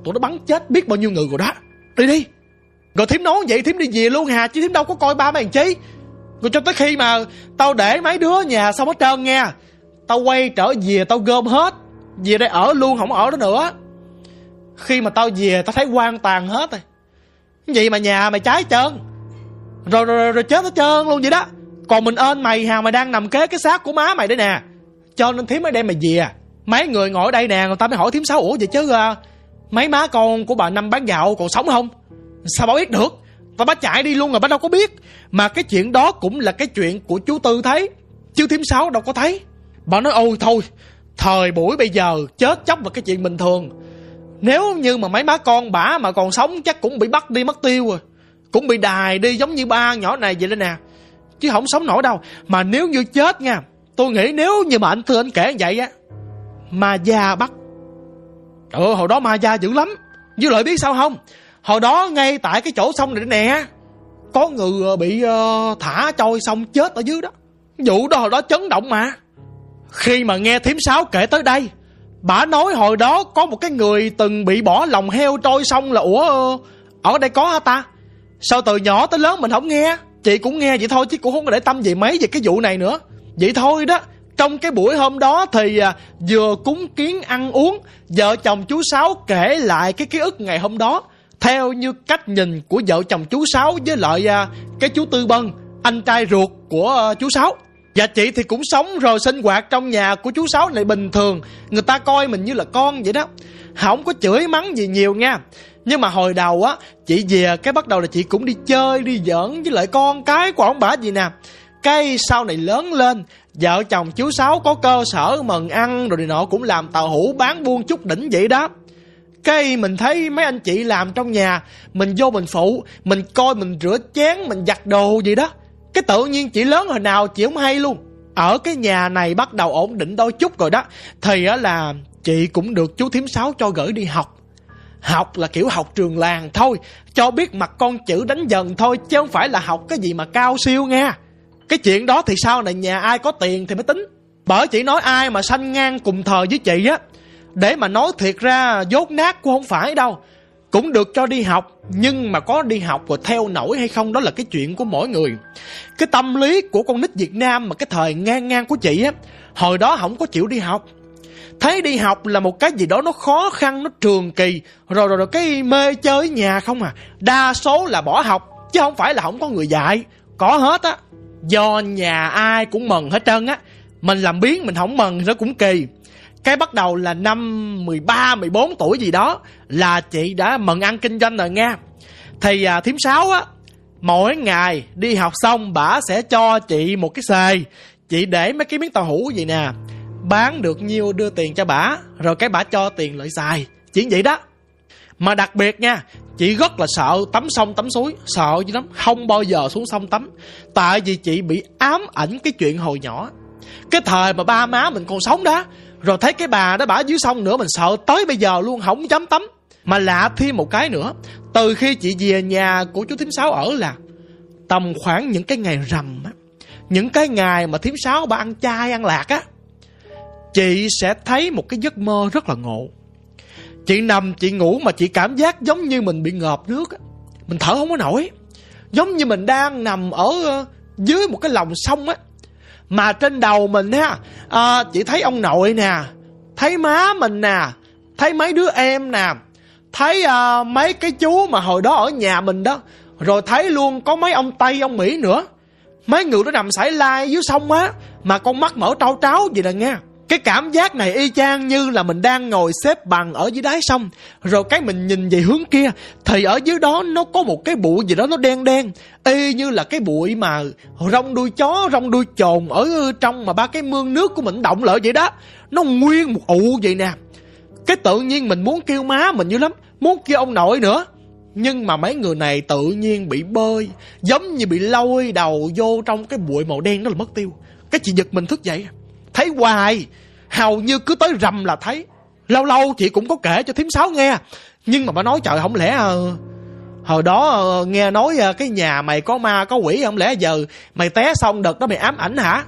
tụi nó bắn chết biết bao nhiêu người rồi đó. Đi đi. Rồi thím nói vậy thím đi về luôn hà, chứ thím đâu có coi ba mày làm chi. Rồi cho tới khi mà tao để mấy đứa nhà xong hết trơn nha, tao quay trở về tao gom hết, về đây ở luôn, không ở đó nữa. Khi mà tao về tao thấy hoang tàn hết rồi. Vậy mà nhà mày cháy trơn. Rồi, rồi, rồi, rồi chết hết trơn luôn vậy đó. Còn mình ơn mày hà, mày đang nằm kế cái xác của má mày đây nè. Cho nên thím mới đem mày về. Mấy người ngồi ở đây nè, người ta mới hỏi thím Sáu, ủa vậy chứ uh, mấy má con của bà Năm bán gạo còn sống không? Sao bà biết được? Và bà chạy đi luôn rồi bà đâu có biết. Mà cái chuyện đó cũng là cái chuyện của chú Tư thấy, chứ thím Sáu đâu có thấy. Bà nói ôi thôi, thời buổi bây giờ chết chóc là cái chuyện bình thường. Nếu như mà mấy má con bả mà còn sống chắc cũng bị bắt đi mất tiêu rồi, cũng bị đài đi giống như ba nhỏ này vậy đó nè, chứ không sống nổi đâu. Mà nếu như chết nha, tôi nghĩ nếu như mà anh Tư anh kể vậy á, ma gia bắt. Ừ, hồi đó ma gia dữ lắm. Với lại biết sao không, hồi đó ngay tại cái chỗ sông này nè, có người bị uh, thả trôi sông chết ở dưới đó. Vụ đó hồi đó chấn động mà. Khi mà nghe thím Sáu kể tới đây, bà nói hồi đó có một cái người từng bị bỏ lòng heo trôi sông là ủa ở đây có hả ta? Sao từ nhỏ tới lớn mình không nghe? Chị cũng nghe vậy thôi chứ cũng không có để tâm gì mấy về cái vụ này nữa. Vậy thôi đó. Trong cái buổi hôm đó thì à, vừa cúng kiến ăn uống, vợ chồng chú Sáu kể lại cái ký ức ngày hôm đó theo như cách nhìn của vợ chồng chú Sáu với lại à, cái chú Tư Bân, anh trai ruột của à, chú Sáu. Và chị thì cũng sống rồi sinh hoạt trong nhà của chú Sáu này bình thường. Người ta coi mình như là con vậy đó, không có chửi mắng gì nhiều nha. Nhưng mà hồi đầu á, chị về cái bắt đầu là chị cũng đi chơi, đi giỡn với lại con cái của ông bà gì nè. Cái sau này lớn lên, vợ chồng chú Sáu có cơ sở mần ăn rồi này nọ, cũng làm tàu hũ bán buôn chút đỉnh vậy đó. Cái mình thấy mấy anh chị làm trong nhà, mình vô mình phụ, mình coi mình rửa chén, mình giặt đồ gì đó. Cái tự nhiên chị lớn hồi nào chị không hay luôn. Ở cái nhà này bắt đầu ổn định đôi chút rồi đó, thì á là chị cũng được chú thím Sáu cho gửi đi học. Học là kiểu học trường làng thôi, cho biết mặt con chữ đánh dần thôi, chứ không phải là học cái gì mà cao siêu nha. Cái chuyện đó thì sau này nhà ai có tiền thì mới tính. Bởi chị nói ai mà sanh ngang cùng thời với chị á, để mà nói thiệt ra dốt nát cũng không phải đâu. Cũng được cho đi học, nhưng mà có đi học rồi theo nổi hay không đó là cái chuyện của mỗi người. Cái tâm lý của con nít Việt Nam mà cái thời ngang ngang của chị á, hồi đó không có chịu đi học. Thấy đi học là một cái gì đó nó khó khăn, nó trường kỳ, rồi rồi, rồi cái mê chơi nhà không à. Đa số là bỏ học, chứ không phải là không có người dạy. Có hết á. Do nhà ai cũng mần hết trơn á. Mình làm biến mình không mần thì nó cũng kỳ. Cái bắt đầu là năm mười ba, mười bốn tuổi gì đó là chị đã mần ăn kinh doanh rồi nha. Thì à, thím Sáu á, mỗi ngày đi học xong bả sẽ cho chị một cái xề. Chị để mấy cái miếng tàu hũ vậy nè, bán được nhiêu đưa tiền cho bả, rồi cái bả cho tiền lại xài. Chỉ vậy đó. Mà đặc biệt nha, chị rất là sợ tắm sông tắm suối, sợ dữ lắm, không bao giờ xuống sông tắm. Tại vì chị bị ám ảnh cái chuyện hồi nhỏ, cái thời mà ba má mình còn sống đó. Rồi thấy cái bà đó bả dưới sông nữa, mình sợ tới bây giờ luôn, không dám tắm. Mà lạ thêm một cái nữa, từ khi chị về nhà của chú thím Sáu ở là tầm khoảng những cái ngày rằm á, những cái ngày mà thím Sáu bà ăn chay ăn lạc á, chị sẽ thấy một cái giấc mơ rất là ngộ. Chị nằm chị ngủ mà chị cảm giác giống như mình bị ngợp nước á, mình thở không có nổi, giống như mình đang nằm ở dưới một cái lòng sông á. Mà trên đầu mình ha, à, chị thấy ông nội nè, thấy má mình nè, thấy mấy đứa em nè, thấy à, mấy cái chú mà hồi đó ở nhà mình đó, rồi thấy luôn có mấy ông Tây ông Mỹ nữa. Mấy người đó nằm sải lai dưới sông á, mà con mắt mở trao tráo vậy nè nghe. Cái cảm giác này y chang như là mình đang ngồi xếp bằng ở dưới đáy sông, rồi cái mình nhìn về hướng kia thì ở dưới đó nó có một cái bụi gì đó nó đen đen, y như là cái bụi mà rong đuôi chó, rong đuôi chồn ở trong mà ba cái mương nước của mình động lại vậy đó. Nó nguyên một ụ vậy nè. Cái tự nhiên mình muốn kêu má mình dữ lắm, muốn kêu ông nội nữa. Nhưng mà mấy người này tự nhiên bị bơi, giống như bị lôi đầu vô trong cái bụi màu đen đó là mất tiêu. Cái chị giật mình thức dậy, thấy hoài, hầu như cứ tới rằm là thấy. Lâu lâu chị cũng có kể cho thím Sáu nghe, nhưng mà bà nói trời, không lẽ uh, hồi đó uh, nghe nói uh, cái nhà mày có ma có quỷ, không lẽ giờ mày té xong đợt đó mày ám ảnh hả?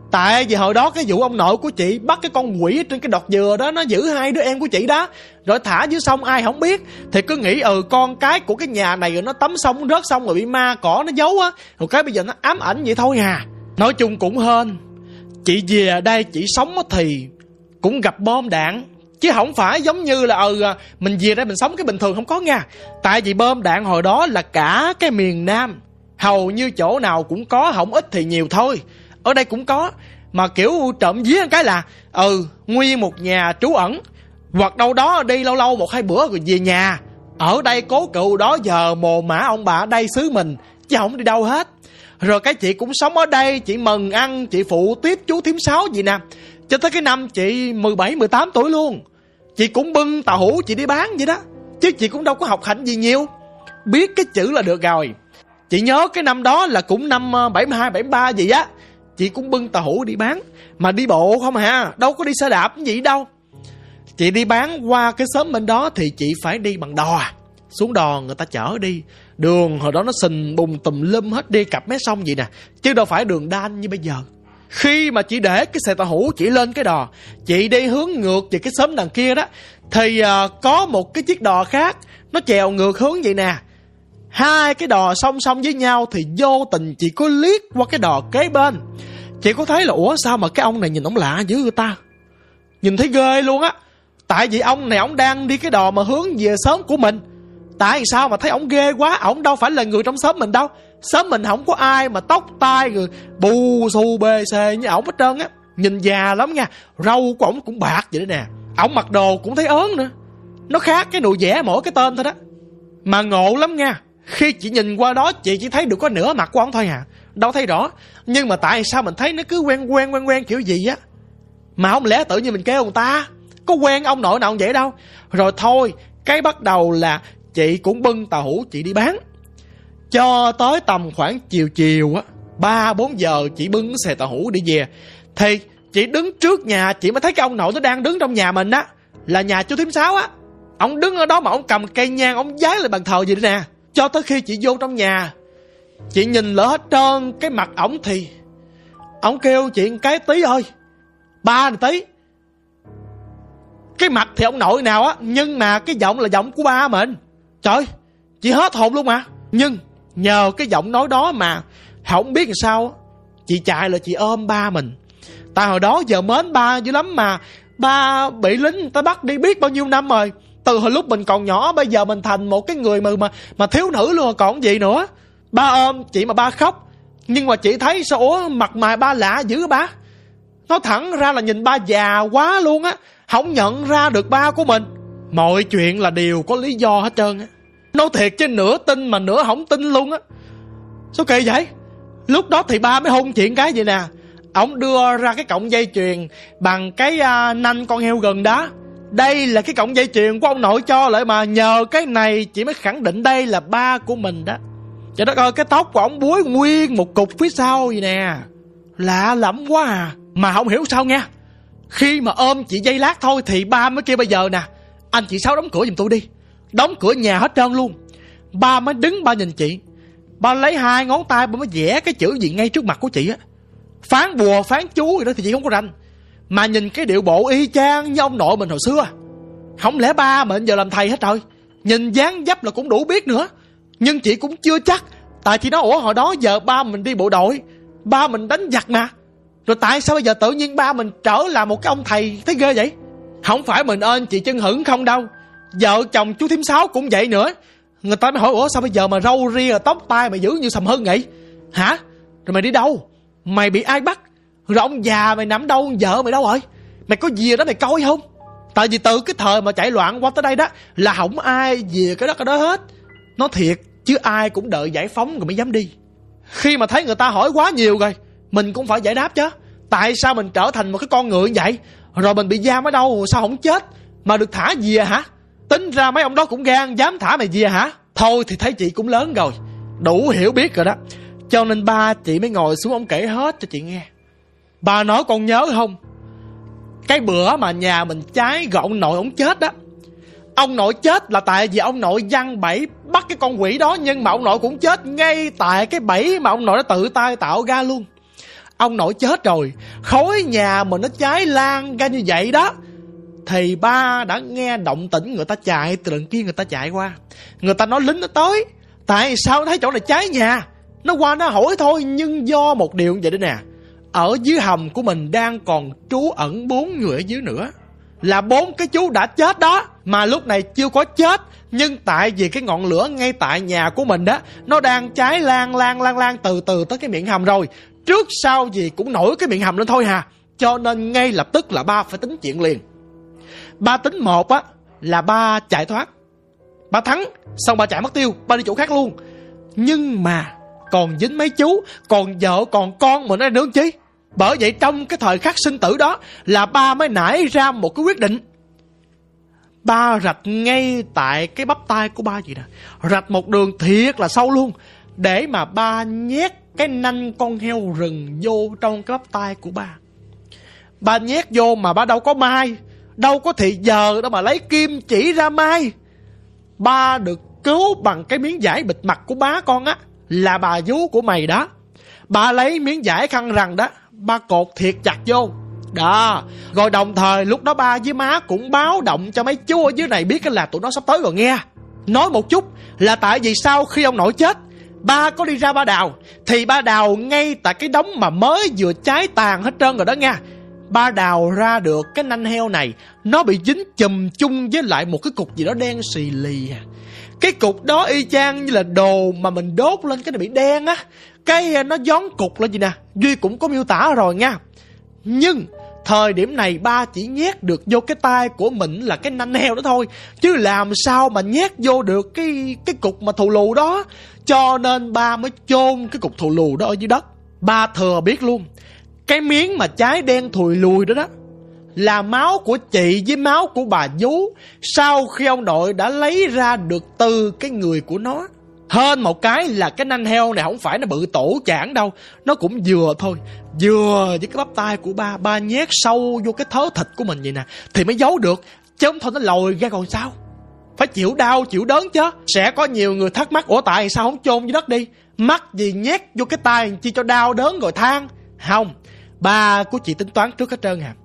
Tại vì hồi đó cái vụ ông nội của chị bắt cái con quỷ trên cái đọt dừa đó, nó giữ hai đứa em của chị đó, rồi thả dưới sông ai không biết. Thì cứ nghĩ ừ con cái của cái nhà này rồi nó tắm sông rớt sông rồi bị ma cỏ nó giấu á, rồi cái bây giờ nó ám ảnh vậy thôi à. Nói chung cũng hên chị về đây chị sống thì cũng gặp bom đạn, chứ không phải giống như là ừ mình về đây mình sống cái bình thường, không có nha. Tại vì bom đạn hồi đó là cả cái miền Nam hầu như chỗ nào cũng có, không ít thì nhiều thôi. Ở đây cũng có, mà kiểu trộm vía cái là ừ nguyên một nhà trú ẩn, hoặc đâu đó đi lâu lâu một hai bữa rồi về nhà. Ở đây cố cựu đó giờ mồ mả ông bà ở đây xứ mình, chứ không đi đâu hết. Rồi cái chị cũng sống ở đây, chị mần ăn, chị phụ tiếp chú thím Sáu gì nè, cho tới cái năm chị mười bảy mười tám tuổi luôn. Chị cũng bưng tàu hũ chị đi bán vậy đó, chứ chị cũng đâu có học hành gì nhiều, biết cái chữ là được rồi. Chị nhớ cái năm đó là cũng năm bảy mươi hai bảy mươi ba gì á, chị cũng bưng tàu hũ đi bán, mà đi bộ không hà, đâu có đi xe đạp gì đâu. Chị đi bán qua cái xóm bên đó thì chị phải đi bằng đò, xuống đò người ta chở đi. Đường hồi đó nó sình bùng tùm lum hết, đi cặp mé sông vậy nè, chứ đâu phải đường đan như bây giờ. Khi mà chị để cái xe tàu hũ chị lên cái đò, chị đi hướng ngược về cái xóm đằng kia đó, thì uh, có một cái chiếc đò khác nó chèo ngược hướng vậy nè. Hai cái đò song song với nhau thì vô tình chị có liếc qua cái đò kế bên. Chị có thấy là ủa sao mà cái ông này nhìn ổng lạ dữ người ta, nhìn thấy ghê luôn á. Tại vì ông này ổng đang đi cái đò mà hướng về xóm của mình. Tại sao mà thấy ổng ghê quá, ổng đâu phải là người trong xóm mình đâu. Xóm mình không có ai mà tóc tai rồi bù xù bê xê như ổng hết trơn á. Nhìn già lắm nha, râu của ổng cũng bạc vậy đó nè. Ổng mặc đồ cũng thấy ớn nữa, nó khác cái nụ vẽ mỗi cái tên thôi đó. Mà ngộ lắm nha, khi chị nhìn qua đó chị chỉ thấy được có nửa mặt của ổng thôi à, đâu thấy rõ. Nhưng mà tại sao mình thấy nó cứ quen quen quen quen kiểu gì á, mà không lẽ tự nhiên mình kêu người ta, có quen ông nội nào vậy đâu. Rồi thôi, cái bắt đầu là chị cũng bưng tàu hũ chị đi bán, cho tới tầm khoảng chiều chiều á, ba bốn giờ chị bưng xe tàu hũ đi về. Thì chị đứng trước nhà chị mới thấy cái ông nội nó đang đứng trong nhà mình á, là nhà chú thím Sáu á. Ông đứng ở đó mà ông cầm cây nhang ông vái lại bàn thờ gì đó nè. Cho tới khi chị vô trong nhà, chị nhìn lỡ hết trơn cái mặt ổng thì ổng kêu chị một cái: Tí ơi, ba này Tí. Cái mặt thì ông nội nào á, nhưng mà cái giọng là giọng của ba mình. Trời, chị hết hồn luôn mà. Nhưng nhờ cái giọng nói đó mà không biết làm sao chị chạy là chị ôm ba mình. Tại hồi đó giờ mến ba dữ lắm, mà ba bị lính người ta bắt đi biết bao nhiêu năm rồi. Từ hồi lúc mình còn nhỏ, bây giờ mình thành một cái người mà mà, mà thiếu nữ luôn rồi còn gì nữa. Ba ôm chị mà ba khóc, nhưng mà chị thấy sao ủa mặt mày ba lạ dữ ba. Nói thẳng ra là nhìn ba già quá luôn á, không nhận ra được ba của mình. Mọi chuyện là đều có lý do hết trơn á. Nói thiệt chứ nửa tin mà nửa không tin luôn á. Sao kỳ vậy? Lúc đó thì ba mới hôn chuyện cái vậy nè. Ông đưa ra cái cọng dây chuyền bằng cái uh, nanh con heo gừng đó. Đây là cái cọng dây chuyền của ông nội cho lại, mà nhờ cái này chị mới khẳng định đây là ba của mình đó. Trời đất ơi, cái tóc của ông búi nguyên một cục phía sau vậy nè, lạ lẫm quá à. Mà không hiểu sao nha, khi mà ôm chị giây lát thôi thì ba mới kêu bây giờ nè, anh chị Sáu đóng cửa giùm tôi đi. Đóng cửa nhà hết trơn luôn. Ba mới đứng ba nhìn chị, ba lấy hai ngón tay ba mới vẽ cái chữ gì ngay trước mặt của chị á, phán bùa phán chú gì đó thì chị không có rành. Mà nhìn cái điệu bộ y chang như ông nội mình hồi xưa. Không lẽ ba mình giờ làm thầy hết trời. Nhìn dáng dấp là cũng đủ biết nữa. Nhưng chị cũng chưa chắc. Tại chị nói ủa hồi đó giờ ba mình đi bộ đội, ba mình đánh giặc mà, rồi tại sao bây giờ tự nhiên ba mình trở là một cái ông thầy thấy ghê vậy. Không phải mình ơn chị chân hững không đâu, vợ chồng chú thím Sáu cũng vậy nữa. Người ta mới hỏi ủa sao bây giờ mà râu ria tóc tai mày giữ như sầm hơn vậy hả? Rồi mày đi đâu? Mày bị ai bắt? Rồi ông già mày nằm đâu? Vợ mày đâu rồi? Mày có về đó mày coi không? Tại vì từ cái thời mà chạy loạn qua tới đây đó là không ai về cái đất ở đó hết. Nói thiệt chứ ai cũng đợi giải phóng rồi mới dám đi. Khi mà thấy người ta hỏi quá nhiều rồi, mình cũng phải giải đáp chứ. Tại sao mình trở thành một cái con ngựa vậy? Rồi mình bị giam ở đâu sao không chết mà được thả về hả? Tính ra mấy ông đó cũng gan dám thả mày về hả? Thôi thì thấy chị cũng lớn rồi, đủ hiểu biết rồi đó. Cho nên ba chị mới ngồi xuống ông kể hết cho chị nghe. Bà nói con nhớ không, cái bữa mà nhà mình cháy rồi ông nội ông chết đó. Ông nội chết là tại vì ông nội giăng bẫy bắt cái con quỷ đó. Nhưng mà ông nội cũng chết ngay tại cái bẫy mà ông nội đã tự tay tạo ra luôn. ông nội chết rồi, khói nhà mà nó cháy lan ra như vậy đó. Thì ba đã nghe động tĩnh người ta chạy từ đằng kia, người ta chạy qua. Người ta nói lính nó tới. Tại sao thấy chỗ này cháy nhà? Nó qua nó hỏi thôi. Nhưng do một điều vậy đó nè, ở dưới hầm của mình đang còn trú ẩn bốn người ở dưới nữa. Là bốn cái chú đã chết đó, mà lúc này chưa có chết. Nhưng tại vì cái ngọn lửa ngay tại nhà của mình đó, nó đang cháy lan lan lan lan từ từ tới cái miệng hầm rồi. Trước sau gì cũng nổi cái miệng hầm lên thôi hà. Cho nên ngay lập tức là ba phải tính chuyện liền. Ba tính một á là ba chạy thoát, ba thắng, xong ba chạy mất tiêu, ba đi chỗ khác luôn. Nhưng mà còn dính mấy chú, còn vợ còn con mình ở nữa chứ. Bởi vậy trong cái thời khắc sinh tử đó là ba mới nảy ra một cái quyết định. Ba rạch ngay tại cái bắp tay của ba gì nè, rạch một đường thiệt là sâu luôn, để mà ba nhét cái nanh con heo rừng vô trong cái bắp tay của ba. Ba nhét vô mà ba đâu có mai, đâu có thì giờ đâu mà lấy kim chỉ ra mai. Ba được cứu bằng cái miếng vải bịt mặt của bá con á, là bà vú của mày đó. Ba lấy miếng vải khăn rằn đó, ba cột thiệt chặt vô đó. Rồi đồng thời lúc đó ba với má cũng báo động cho mấy chú ở dưới này biết là tụi nó sắp tới rồi nghe. Nói một chút là tại vì sau khi ông nội chết, ba có đi ra ba đào, thì ba đào ngay tại cái đống mà mới vừa cháy tàn hết trơn rồi đó nha. Ba đào ra được cái nanh heo này, nó bị dính chùm chung với lại một cái cục gì đó đen xì lì à. Cái cục đó y chang như là đồ mà mình đốt lên cái này bị đen á. Cái nó gión cục lên gì nè, Duy cũng có miêu tả rồi nha. Nhưng thời điểm này ba chỉ nhét được vô cái tay của mình là cái nanh heo đó thôi, chứ làm sao mà nhét vô được cái cái cục mà thù lù đó. Cho nên ba mới chôn cái cục thù lù đó ở dưới đất. Ba thừa biết luôn, cái miếng mà cháy đen thùi lùi đó đó là máu của chị với máu của bà vú, sau khi ông nội đã lấy ra được từ cái người của nó. Hơn một cái là cái nanh heo này không phải nó bự tổ chảng đâu, nó cũng vừa thôi, vừa với cái bắp tay của ba. Ba nhét sâu vô cái thớ thịt của mình vậy nè thì mới giấu được, chứ không thôi nó lòi ra còn sao. Phải chịu đau chịu đớn chứ. Sẽ có nhiều người thắc mắc, ủa tại sao không chôn dưới đất đi, mắc gì nhét vô cái tay chi cho đau đớn rồi than. Không, ba của chị tính toán trước hết trơn à.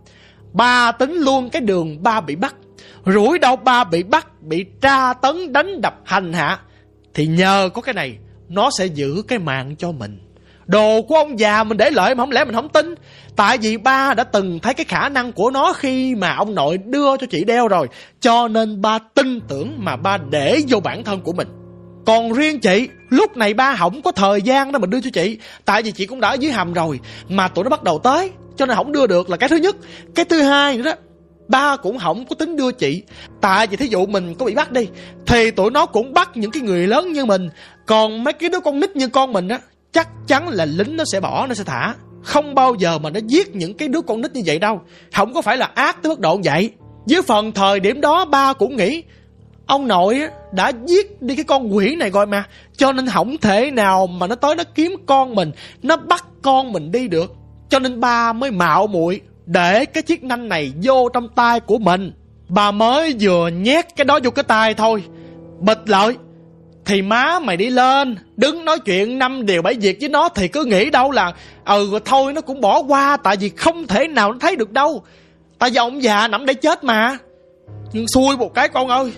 Ba tính luôn cái đường ba bị bắt, rủi đâu ba bị bắt, bị tra tấn đánh đập hành hạ, thì nhờ có cái này nó sẽ giữ cái mạng cho mình. Đồ của ông già mình để lại mà không lẽ mình không tin. Tại vì ba đã từng thấy cái khả năng của nó khi mà ông nội đưa cho chị đeo rồi, cho nên ba tin tưởng mà ba để vô bản thân của mình. Còn riêng chị, lúc này ba không có thời gian đó mình đưa cho chị, tại vì chị cũng đã ở dưới hầm rồi, mà tụi nó bắt đầu tới, cho nên không đưa được là cái thứ nhất. Cái thứ hai nữa đó, ba cũng không có tính đưa chị, tại vì thí dụ mình có bị bắt đi thì tụi nó cũng bắt những cái người lớn như mình. Còn mấy cái đứa con nít như con mình á, chắc chắn là lính nó sẽ bỏ, nó sẽ thả. Không bao giờ mà nó giết những cái đứa con nít như vậy đâu. Không có phải là ác tới mức độ vậy. Với phần thời điểm đó ba cũng nghĩ ông nội đã giết đi cái con quỷ này rồi mà, cho nên không thể nào mà nó tới nó kiếm con mình, nó bắt con mình đi được. Cho nên ba mới mạo muội để cái chiếc nanh này vô trong tay của mình. Ba mới vừa nhét cái đó vô cái tay thôi, bịch lợi thì má mày đi lên đứng nói chuyện năm điều bảy việc với nó, thì cứ nghĩ đâu là ừ rồi thôi nó cũng bỏ qua, tại vì không thể nào nó thấy được đâu, tại vì ông già nằm đây chết mà. Nhưng xui một cái con ơi,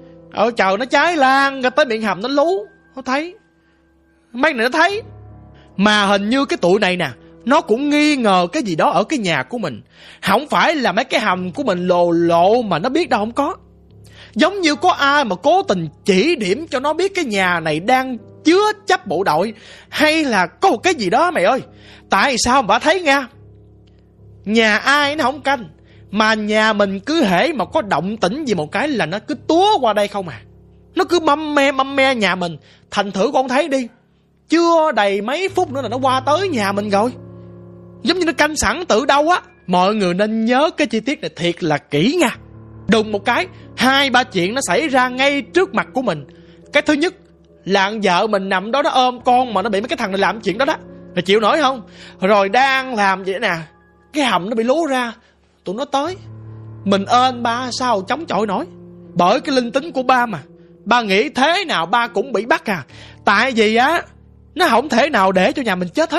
ờ trời, nó cháy lan ra tới miệng hầm nó lú, nó thấy, mấy này nó thấy. Mà hình như cái tụi này nè, nó cũng nghi ngờ cái gì đó ở cái nhà của mình. Không phải là mấy cái hầm của mình lồ lộ mà nó biết đâu, không có. Giống như có ai mà cố tình chỉ điểm cho nó biết cái nhà này đang chứa chấp bộ đội, hay là có một cái gì đó mày ơi. Tại sao mà bà thấy nha, nhà ai nó không canh, mà nhà mình cứ hễ mà có động tĩnh gì một cái là nó cứ túa qua đây không à. Nó cứ mâm me mâm me nhà mình. Thành thử con thấy đi, chưa đầy mấy phút nữa là nó qua tới nhà mình rồi, giống như nó canh sẵn từ đâu á. Mọi người nên nhớ cái chi tiết này thiệt là kỹ nha. Đùng một cái, hai ba chuyện nó xảy ra ngay trước mặt của mình. Cái thứ nhất là vợ mình nằm đó, nó ôm con mà nó bị mấy cái thằng này làm chuyện đó đó, rồi chịu nổi không? Rồi đang làm vậy nè, cái hầm nó bị lú ra, tụi nó tới, mình ên ba sao chống chọi nổi. Bởi cái linh tính của ba mà, ba nghĩ thế nào ba cũng bị bắt à. Tại vì á, nó không thể nào để cho nhà mình chết hết được.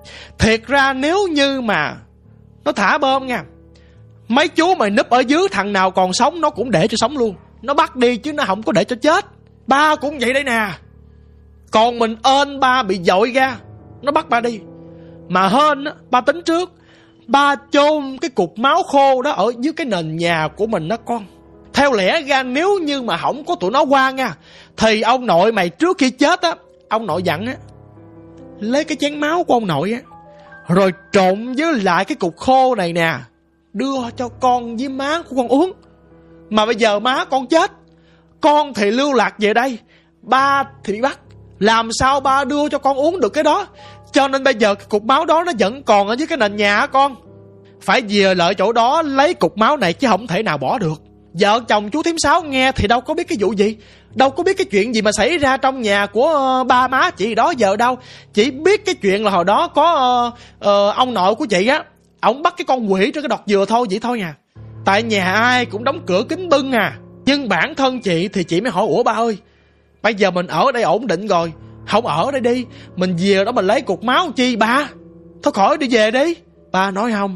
Thiệt ra nếu như mà nó thả bom nha, mấy chú mày núp ở dưới, thằng nào còn sống nó cũng để cho sống luôn. Nó bắt đi chứ nó không có để cho chết. Ba cũng vậy đây nè. Còn mình ơn ba bị dội ra, nó bắt ba đi. Mà hên á, ba tính trước. Ba chôn cái cục máu khô đó ở dưới cái nền nhà của mình đó con. Theo lẽ ra nếu như mà không có tụi nó qua nha, thì ông nội mày trước khi chết á, ông nội dặn á, lấy cái chén máu của ông nội á, rồi trộn với lại cái cục khô này nè, đưa cho con với má của con uống. Mà bây giờ má con chết, con thì lưu lạc về đây, ba thì bị bắt, làm sao ba đưa cho con uống được cái đó? Cho nên bây giờ cái cục máu đó nó vẫn còn ở dưới cái nền nhà con. Phải về lại chỗ đó lấy cục máu này chứ không thể nào bỏ được. Vợ chồng chú Thím Sáu nghe thì đâu có biết cái vụ gì, đâu có biết cái chuyện gì mà xảy ra trong nhà của uh, ba má chị đó giờ đâu. Chỉ biết cái chuyện là hồi đó có uh, uh, ông nội của chị á, ổng bắt cái con quỷ trên cái đọt dừa thôi, vậy thôi à. Tại nhà ai cũng đóng cửa kín bưng à. Nhưng bản thân chị thì chị mới hỏi, ủa ba ơi, bây giờ mình ở đây ổn định rồi, không ở đây đi, mình về đó mình lấy cục máu chi ba? Thôi khỏi đi về đi. Ba nói không,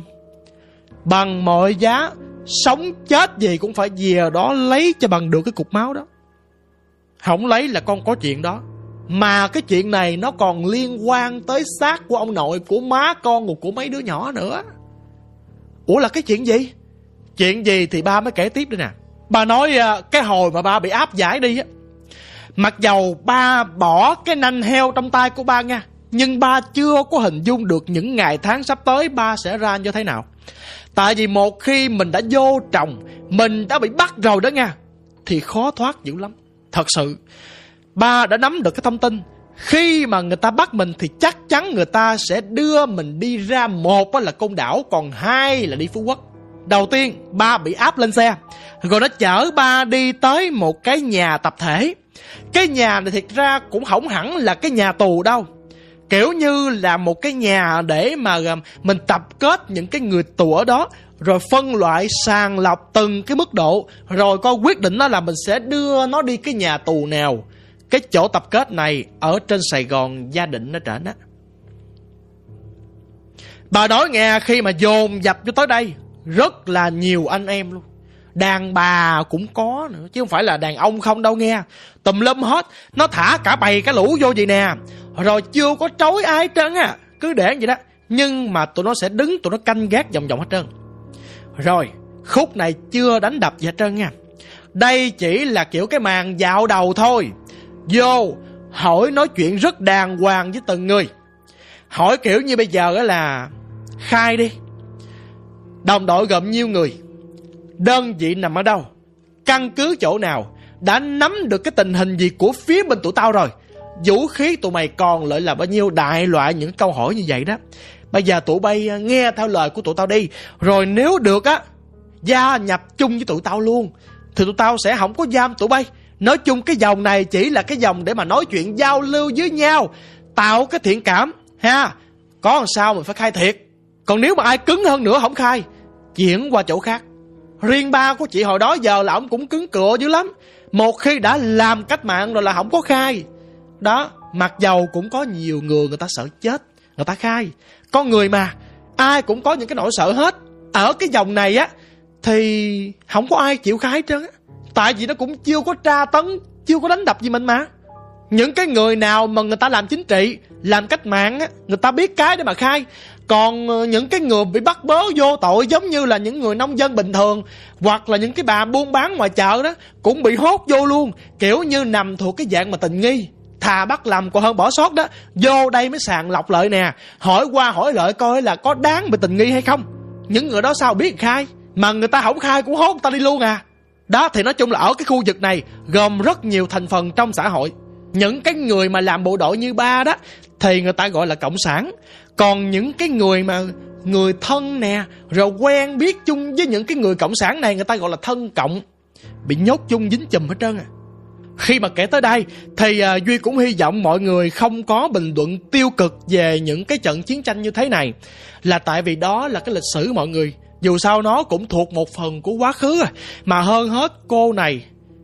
bằng mọi giá, sống chết gì cũng phải về đó lấy cho bằng được cái cục máu đó. Không lấy là con có chuyện đó. Mà cái chuyện này nó còn liên quan tới xác của ông nội, của má con, của mấy đứa nhỏ nữa. Ủa là cái chuyện gì? Chuyện gì thì ba mới kể tiếp đây nè. Ba nói cái hồi mà ba bị áp giải đi á, mặc dầu ba bỏ cái nanh heo trong tay của ba nha, nhưng ba chưa có hình dung được những ngày tháng sắp tới ba sẽ ra như thế nào. Tại vì một khi mình đã vô tròng, mình đã bị bắt rồi đó nha, thì khó thoát dữ lắm. Thật sự, ba đã nắm được cái thông tin. Khi mà người ta bắt mình thì chắc chắn người ta sẽ đưa mình đi ra, một là Côn Đảo, còn hai là đi Phú Quốc. Đầu tiên, ba bị áp lên xe, rồi nó chở ba đi tới một cái nhà tập thể. Cái nhà này thiệt ra cũng không hẳn là cái nhà tù đâu, kiểu như là một cái nhà để mà mình tập kết những cái người tù ở đó, rồi phân loại sàng lọc từng cái mức độ, rồi coi quyết định đó là mình sẽ đưa nó đi cái nhà tù nào. Cái chỗ tập kết này ở trên Sài Gòn Gia Định nó trển á. Bà nói nghe, khi mà dồn dập cho tới đây rất là nhiều anh em luôn. Đàn bà cũng có nữa, chứ không phải là đàn ông không đâu nghe. Tùm lum hết. Nó thả cả bầy cả lũ vô vậy nè, rồi chưa có trói ai trơn á, cứ để vậy đó. Nhưng mà tụi nó sẽ đứng, tụi nó canh gác vòng vòng hết trơn. Rồi khúc này chưa đánh đập gì hết trơn nha. Đây chỉ là kiểu cái màn dạo đầu thôi. Vô hỏi nói chuyện rất đàng hoàng với từng người. Hỏi kiểu như bây giờ là khai đi, đồng đội gồm nhiêu người, đơn vị nằm ở đâu, căn cứ chỗ nào, đã nắm được cái tình hình gì của phía bên tụi tao rồi, vũ khí tụi mày còn lại là bao nhiêu, đại loại những câu hỏi như vậy đó. Bây giờ tụi bay nghe theo lời của tụi tao đi, rồi nếu được á, gia nhập chung với tụi tao luôn, thì tụi tao sẽ không có giam tụi bay. Nói chung cái dòng này chỉ là cái dòng để mà nói chuyện giao lưu với nhau, tạo cái thiện cảm ha. Có làm sao mình phải khai thiệt. Còn nếu mà ai cứng hơn nữa không khai, chuyển qua chỗ khác. Riêng ba của chị hồi đó giờ là ông cũng cứng cựa dữ lắm. Một khi đã làm cách mạng rồi là không có khai. Đó, mặc dầu cũng có nhiều người người ta sợ chết, người ta khai. Con người mà, ai cũng có những cái nỗi sợ hết. Ở cái dòng này á, thì không có ai chịu khai hết trơn á. Tại vì nó cũng chưa có tra tấn, chưa có đánh đập gì mình mà. Những cái người nào mà người ta làm chính trị, làm cách mạng á, người ta biết cái để mà khai. Còn những cái người bị bắt bớ vô tội, giống như là những người nông dân bình thường, hoặc là những cái bà buôn bán ngoài chợ đó, cũng bị hốt vô luôn. Kiểu như nằm thuộc cái dạng mà tình nghi, thà bắt làm còn hơn bỏ sót đó. Vô đây mới sàng lọc lợi nè, hỏi qua hỏi lại coi là có đáng bị tình nghi hay không. Những người đó sao biết khai, mà người ta không khai cũng hốt người ta đi luôn à. Đó, thì nói chung là ở cái khu vực này gồm rất nhiều thành phần trong xã hội. Những cái người mà làm bộ đội như ba đó thì người ta gọi là cộng sản. Còn những cái người mà người thân nè, rồi quen biết chung với những cái người cộng sản này, người ta gọi là thân cộng. Bị nhốt chung dính chùm hết trơn à. Khi mà kể tới đây thì uh, Duy cũng hy vọng mọi người không có bình luận tiêu cực về những cái trận chiến tranh như thế này. Là tại vì đó là cái lịch sử mọi người. Dù sao nó cũng thuộc một phần của quá khứ à. Mà hơn hết cô này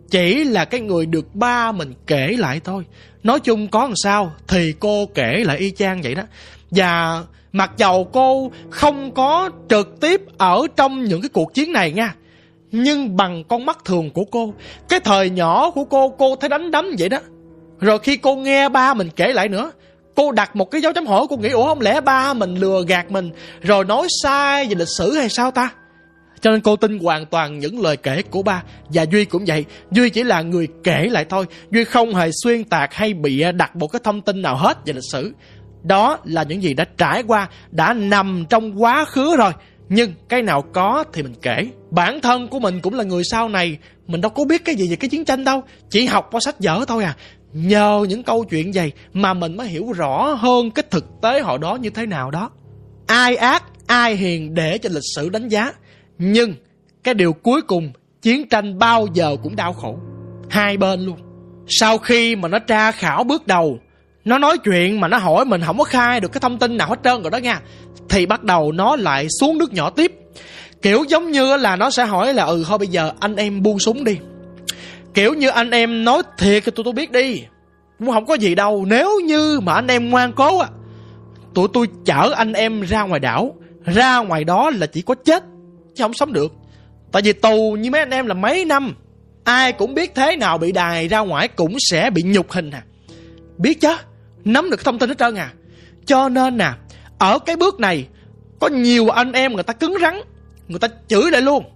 chỉ là cái người được ba mình kể lại thôi. Nói chung có làm sao thì cô kể lại y chang vậy đó. Và mặc dầu cô không có trực tiếp ở trong những cái cuộc chiến này nha, nhưng bằng con mắt thường của cô, cái thời nhỏ của cô, cô thấy đánh đấm vậy đó. Rồi khi cô nghe ba mình kể lại nữa, cô đặt một cái dấu chấm hỏi. Cô nghĩ ủa không lẽ ba mình lừa gạt mình rồi nói sai về lịch sử hay sao ta? Cho nên cô tin hoàn toàn những lời kể của ba. Và Duy cũng vậy. Duy chỉ là người kể lại thôi. Duy không hề xuyên tạc hay bịa đặt một cái thông tin nào hết về lịch sử. Đó là những gì đã trải qua, đã nằm trong quá khứ rồi. Nhưng cái nào có thì mình kể. Bản thân của mình cũng là người sau này, mình đâu có biết cái gì về cái chiến tranh đâu, chỉ học qua sách vở thôi à. Nhờ những câu chuyện vậy mà mình mới hiểu rõ hơn cái thực tế hồi đó như thế nào đó. Ai ác, ai hiền để cho lịch sử đánh giá. Nhưng cái điều cuối cùng, chiến tranh bao giờ cũng đau khổ, hai bên luôn. Sau khi mà nó tra khảo bước đầu, nó nói chuyện mà nó hỏi mình không có khai được cái thông tin nào hết trơn rồi đó nha, thì bắt đầu nó lại xuống nước nhỏ tiếp. Kiểu giống như là nó sẽ hỏi là ừ thôi bây giờ anh em buông súng đi. Kiểu như anh em nói thiệt cho tụi tôi biết đi, cũng không có gì đâu. Nếu như mà anh em ngoan cố á, tụi tôi chở anh em ra ngoài đảo. Ra ngoài đó là chỉ có chết chứ không sống được. Tại vì tù như mấy anh em là mấy năm, ai cũng biết thế nào bị đày ra ngoài cũng sẽ bị nhục hình à. Biết chứ, nắm được thông tin hết trơn à. Cho nên nè, ở cái bước này có nhiều anh em người ta cứng rắn, người ta chửi lại luôn.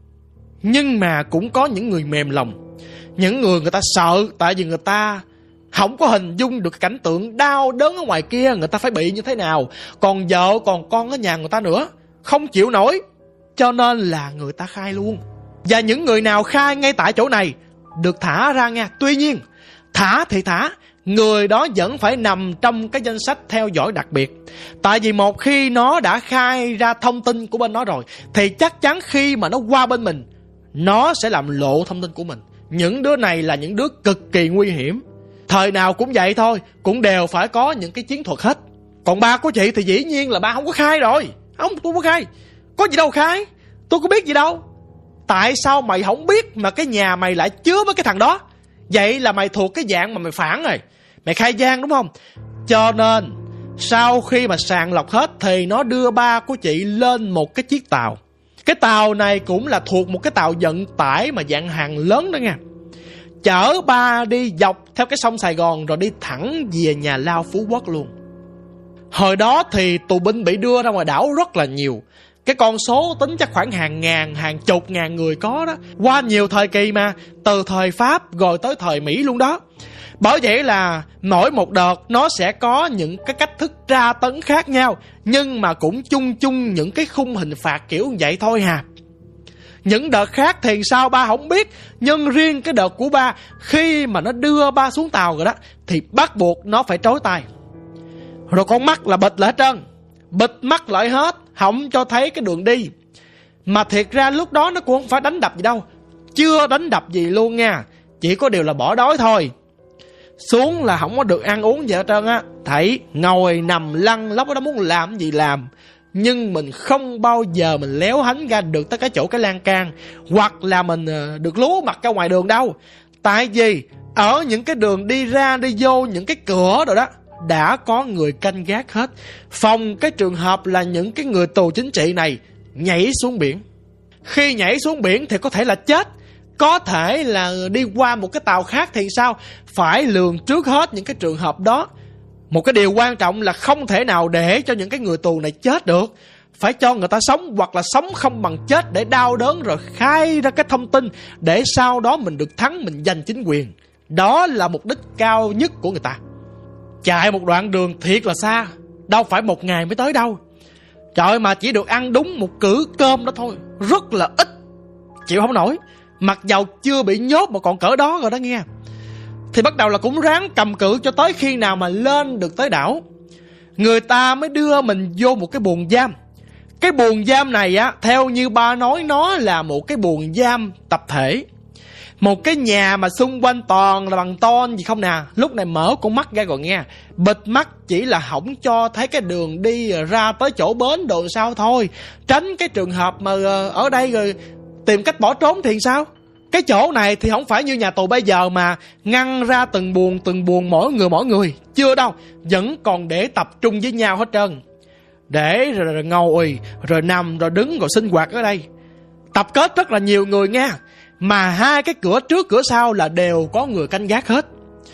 Nhưng mà cũng có những người mềm lòng, những người người ta sợ. Tại vì người ta không có hình dung được cảnh tượng đau đớn ở ngoài kia người ta phải bị như thế nào, còn vợ còn con ở nhà người ta nữa, không chịu nổi. Cho nên là người ta khai luôn. Và những người nào khai ngay tại chỗ này được thả ra nha. Tuy nhiên thả thì thả, người đó vẫn phải nằm trong cái danh sách theo dõi đặc biệt. Tại vì một khi nó đã khai ra thông tin của bên nó rồi, thì chắc chắn khi mà nó qua bên mình, nó sẽ làm lộ thông tin của mình. Những đứa này là những đứa cực kỳ nguy hiểm. Thời nào cũng vậy thôi, cũng đều phải có những cái chiến thuật hết. Còn ba của chị thì dĩ nhiên là ba không có khai rồi. Không, tôi không có khai. Có gì đâu khai, tôi có biết gì đâu. Tại sao mày không biết mà cái nhà mày lại chứa với cái thằng đó? Vậy là mày thuộc cái dạng mà mày phản rồi, mày khai gian đúng không? Cho nên sau khi mà sàng lọc hết thì nó đưa ba của chị lên một cái chiếc tàu. Cái tàu này cũng là thuộc một cái tàu vận tải mà dạng hàng lớn đó nha, chở ba đi dọc theo cái sông Sài Gòn rồi đi thẳng về nhà lao Phú Quốc luôn. Hồi đó thì tù binh bị đưa ra ngoài đảo rất là nhiều. Cái con số tính chắc khoảng hàng ngàn, hàng chục ngàn người có đó. Qua nhiều thời kỳ mà, từ thời Pháp rồi tới thời Mỹ luôn đó. Bởi vậy là mỗi một đợt nó sẽ có những cái cách thức tra tấn khác nhau, nhưng mà cũng chung chung những cái khung hình phạt kiểu vậy thôi hà. Những đợt khác thì sao ba không biết, nhưng riêng cái đợt của ba, khi mà nó đưa ba xuống tàu rồi đó, thì bắt buộc nó phải trói tay. Rồi con mắt là bịt lại hết trơn, bịt mắt lại hết, không cho thấy cái đường đi. Mà thiệt ra lúc đó nó cũng không phải đánh đập gì đâu, chưa đánh đập gì luôn nha, chỉ có điều là bỏ đói thôi. Xuống là không có được ăn uống gì hết trơn á, thảy ngồi nằm lăn lóc đó, muốn làm gì làm. Nhưng mình không bao giờ mình léo hánh ra được tới cái chỗ cái lan can, hoặc là mình được lúa mặt ra ngoài đường đâu. Tại vì ở những cái đường đi ra đi vô, những cái cửa rồi đó, đã có người canh gác hết, phòng cái trường hợp là những cái người tù chính trị này nhảy xuống biển. Khi nhảy xuống biển thì có thể là chết, có thể là đi qua một cái tàu khác thì sao, phải lường trước hết những cái trường hợp đó. Một cái điều quan trọng là không thể nào để cho những cái người tù này chết được, phải cho người ta sống, hoặc là sống không bằng chết để đau đớn rồi khai ra cái thông tin, để sau đó mình được thắng, mình giành chính quyền. Đó là mục đích cao nhất của người ta. Chạy một đoạn đường thiệt là xa, đâu phải một ngày mới tới đâu. Trời, mà chỉ được ăn đúng một cữ cơm đó thôi, rất là ít, chịu không nổi. Mặc dầu chưa bị nhốt mà còn cỡ đó rồi đó nghe. Thì bắt đầu là cũng ráng cầm cự cho tới khi nào mà lên được tới đảo, người ta mới đưa mình vô một cái buồng giam. Cái buồng giam này á, theo như ba nói, nó là một cái buồng giam tập thể, một cái nhà mà xung quanh toàn là bằng ton gì không nè. Lúc này mở con mắt ra rồi nghe, bịt mắt chỉ là không cho thấy cái đường đi ra tới chỗ bến đồ sao thôi, tránh cái trường hợp mà ở đây rồi tìm cách bỏ trốn thì sao. Cái chỗ này thì không phải như nhà tù bây giờ mà ngăn ra từng buồng từng buồng mỗi người mỗi người. Chưa đâu, vẫn còn để tập trung với nhau hết trơn. Để rồi, rồi ngồi, rồi nằm, rồi đứng, rồi sinh hoạt ở đây. Tập kết rất là nhiều người nha. Mà hai cái cửa trước cửa sau là đều có người canh gác hết.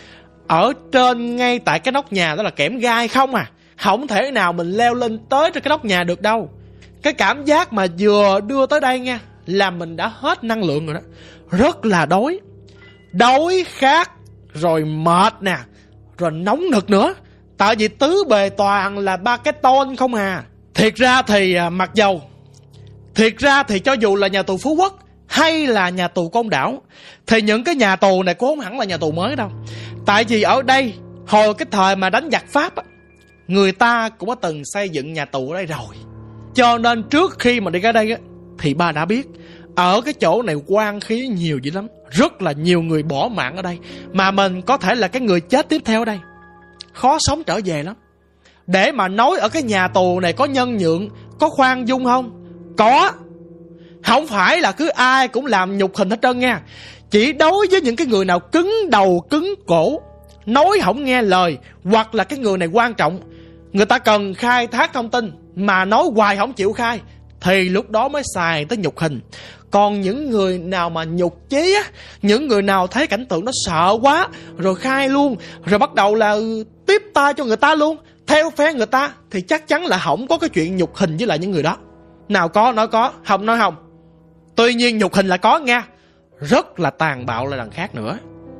Ở trên ngay tại cái nóc nhà đó là kẽm gai không à. Không thể nào mình leo lên tới trên cái nóc nhà được đâu. Cái cảm giác mà vừa đưa tới đây nha là mình đã hết năng lượng rồi đó. Rất là đói. Đói, khát, rồi mệt nè, rồi nóng nực nữa. Tại vì tứ bề toàn là ba cái tôn không à. Thiệt ra thì mặc dầu Thiệt ra thì cho dù là nhà tù Phú Quốc hay là nhà tù Côn Đảo, thì những cái nhà tù này cũng không hẳn là nhà tù mới đâu. Tại vì ở đây hồi cái thời mà đánh giặc Pháp á, người ta cũng có từng xây dựng nhà tù ở đây rồi. Cho nên trước khi mà đi ra đây á, thì ba đã biết ở cái chỗ này oan khí nhiều dữ lắm. Rất là nhiều người bỏ mạng ở đây. Mà mình có thể là cái người chết tiếp theo ở đây. Khó sống trở về lắm. Để mà nói ở cái nhà tù này có nhân nhượng, có khoan dung không? Có. Không phải là cứ ai cũng làm nhục hình hết trơn nha. Chỉ đối với những cái người nào cứng đầu cứng cổ, nói không nghe lời, hoặc là cái người này quan trọng, người ta cần khai thác thông tin mà nói hoài không chịu khai, thì lúc đó mới xài tới nhục hình. Còn những người nào mà nhục chí á, những người nào thấy cảnh tượng nó sợ quá rồi khai luôn, rồi bắt đầu là tiếp tay cho người ta luôn, theo phe người ta, thì chắc chắn là không có cái chuyện nhục hình với lại những người đó. Nào có, nói có, không nói không. Tuy nhiên nhục hình là có nha. Rất là tàn bạo là đằng khác nữa.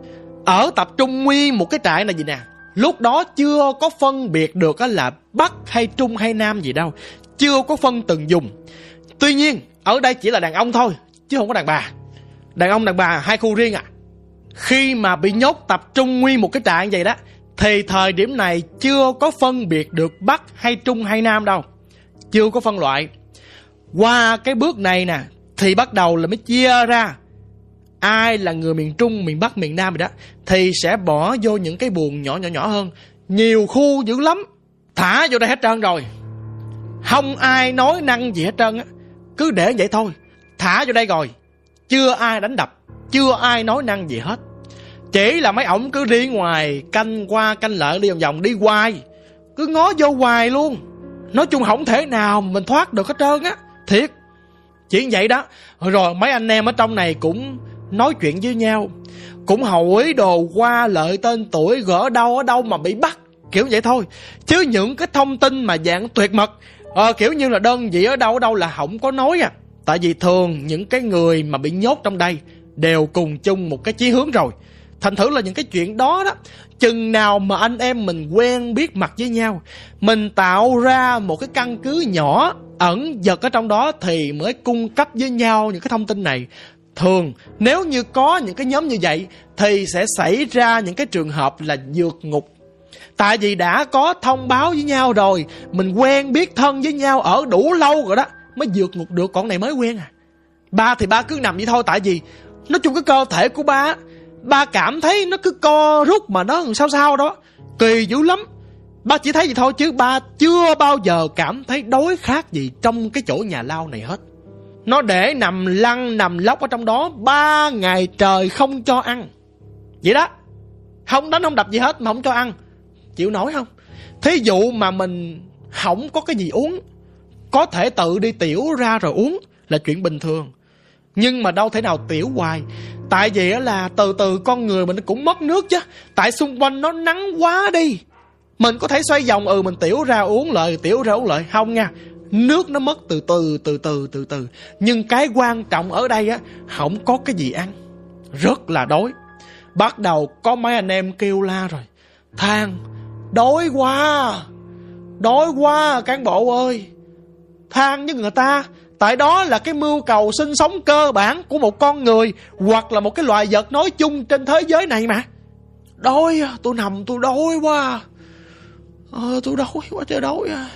Ở tập trung nguyên một cái trại này gì nè, lúc đó chưa có phân biệt được là Bắc hay Trung hay Nam gì đâu. Chưa có phân từng vùng. Tuy nhiên ở đây chỉ là đàn ông thôi, chứ không có đàn bà. Đàn ông đàn bà hai khu riêng à. Khi mà bị nhốt tập trung nguyên một cái trại như vậy đó, thì thời điểm này chưa có phân biệt được Bắc hay Trung hay Nam đâu. Chưa có phân loại. Qua cái bước này nè, thì bắt đầu là mới chia ra ai là người miền Trung, miền Bắc, miền Nam rồi đó, thì sẽ bỏ vô những cái buồng nhỏ nhỏ nhỏ hơn. Nhiều khu dữ lắm. Thả vô đây hết trơn rồi. Không ai nói năng gì hết trơn á. Cứ để vậy thôi. Thả vô đây rồi. Chưa ai đánh đập, chưa ai nói năng gì hết. Chỉ là mấy ổng cứ đi ngoài, canh qua canh lại, đi vòng vòng đi hoài. Cứ ngó vô hoài luôn. Nói chung không thể nào mình thoát được hết trơn á. Thiệt. Chỉ vậy đó. Rồi mấy anh em ở trong này cũng nói chuyện với nhau, cũng hỏi đồ qua lợi tên tuổi, gỡ đâu ở đâu mà bị bắt, kiểu vậy thôi. Chứ những cái thông tin mà dạng tuyệt mật, ờ, kiểu như là đơn vị ở đâu ở đâu là không có nói à. Tại vì thường những cái người mà bị nhốt trong đây đều cùng chung một cái chí hướng rồi. Thành thử là những cái chuyện đó đó, chừng nào mà anh em mình quen biết mặt với nhau, mình tạo ra một cái căn cứ nhỏ ẩn giật ở trong đó, thì mới cung cấp với nhau những cái thông tin này. Thường nếu như có những cái nhóm như vậy thì sẽ xảy ra những cái trường hợp là vượt ngục. Tại vì đã có thông báo với nhau rồi, mình quen biết thân với nhau ở đủ lâu rồi đó, mới vượt ngục được. Còn này mới quen à. Ba thì ba cứ nằm vậy thôi. Tại vì nói chung cái cơ thể của ba, ba cảm thấy nó cứ co rút mà nó sao sao đó, kỳ dữ lắm. Ba chỉ thấy vậy thôi, chứ ba chưa bao giờ cảm thấy đói khát gì trong cái chỗ nhà lao này hết. Nó để nằm lăn nằm lóc ở trong đó ba ngày trời không cho ăn. Vậy đó. Không đánh không đập gì hết mà không cho ăn. Chịu nổi không? Thí dụ mà mình không có cái gì uống, có thể tự đi tiểu ra rồi uống là chuyện bình thường. Nhưng mà đâu thể nào tiểu hoài. Tại vì là từ từ con người mình cũng mất nước chứ. Tại xung quanh nó nắng quá đi. Mình có thể xoay vòng, ừ mình tiểu ra uống lại, tiểu ra uống lại. Không nha. Nước nó mất từ từ từ từ từ từ. Nhưng cái quan trọng ở đây á, không có cái gì ăn, rất là đói. Bắt đầu có mấy anh em kêu la rồi, than đói quá, đói quá cán bộ ơi. Than với người ta. Tại đó là cái mưu cầu sinh sống cơ bản của một con người, hoặc là một cái loài vật nói chung trên thế giới này mà. Đói, tôi nằm tôi đói quá. Ờ, tôi đói quá trời đói à.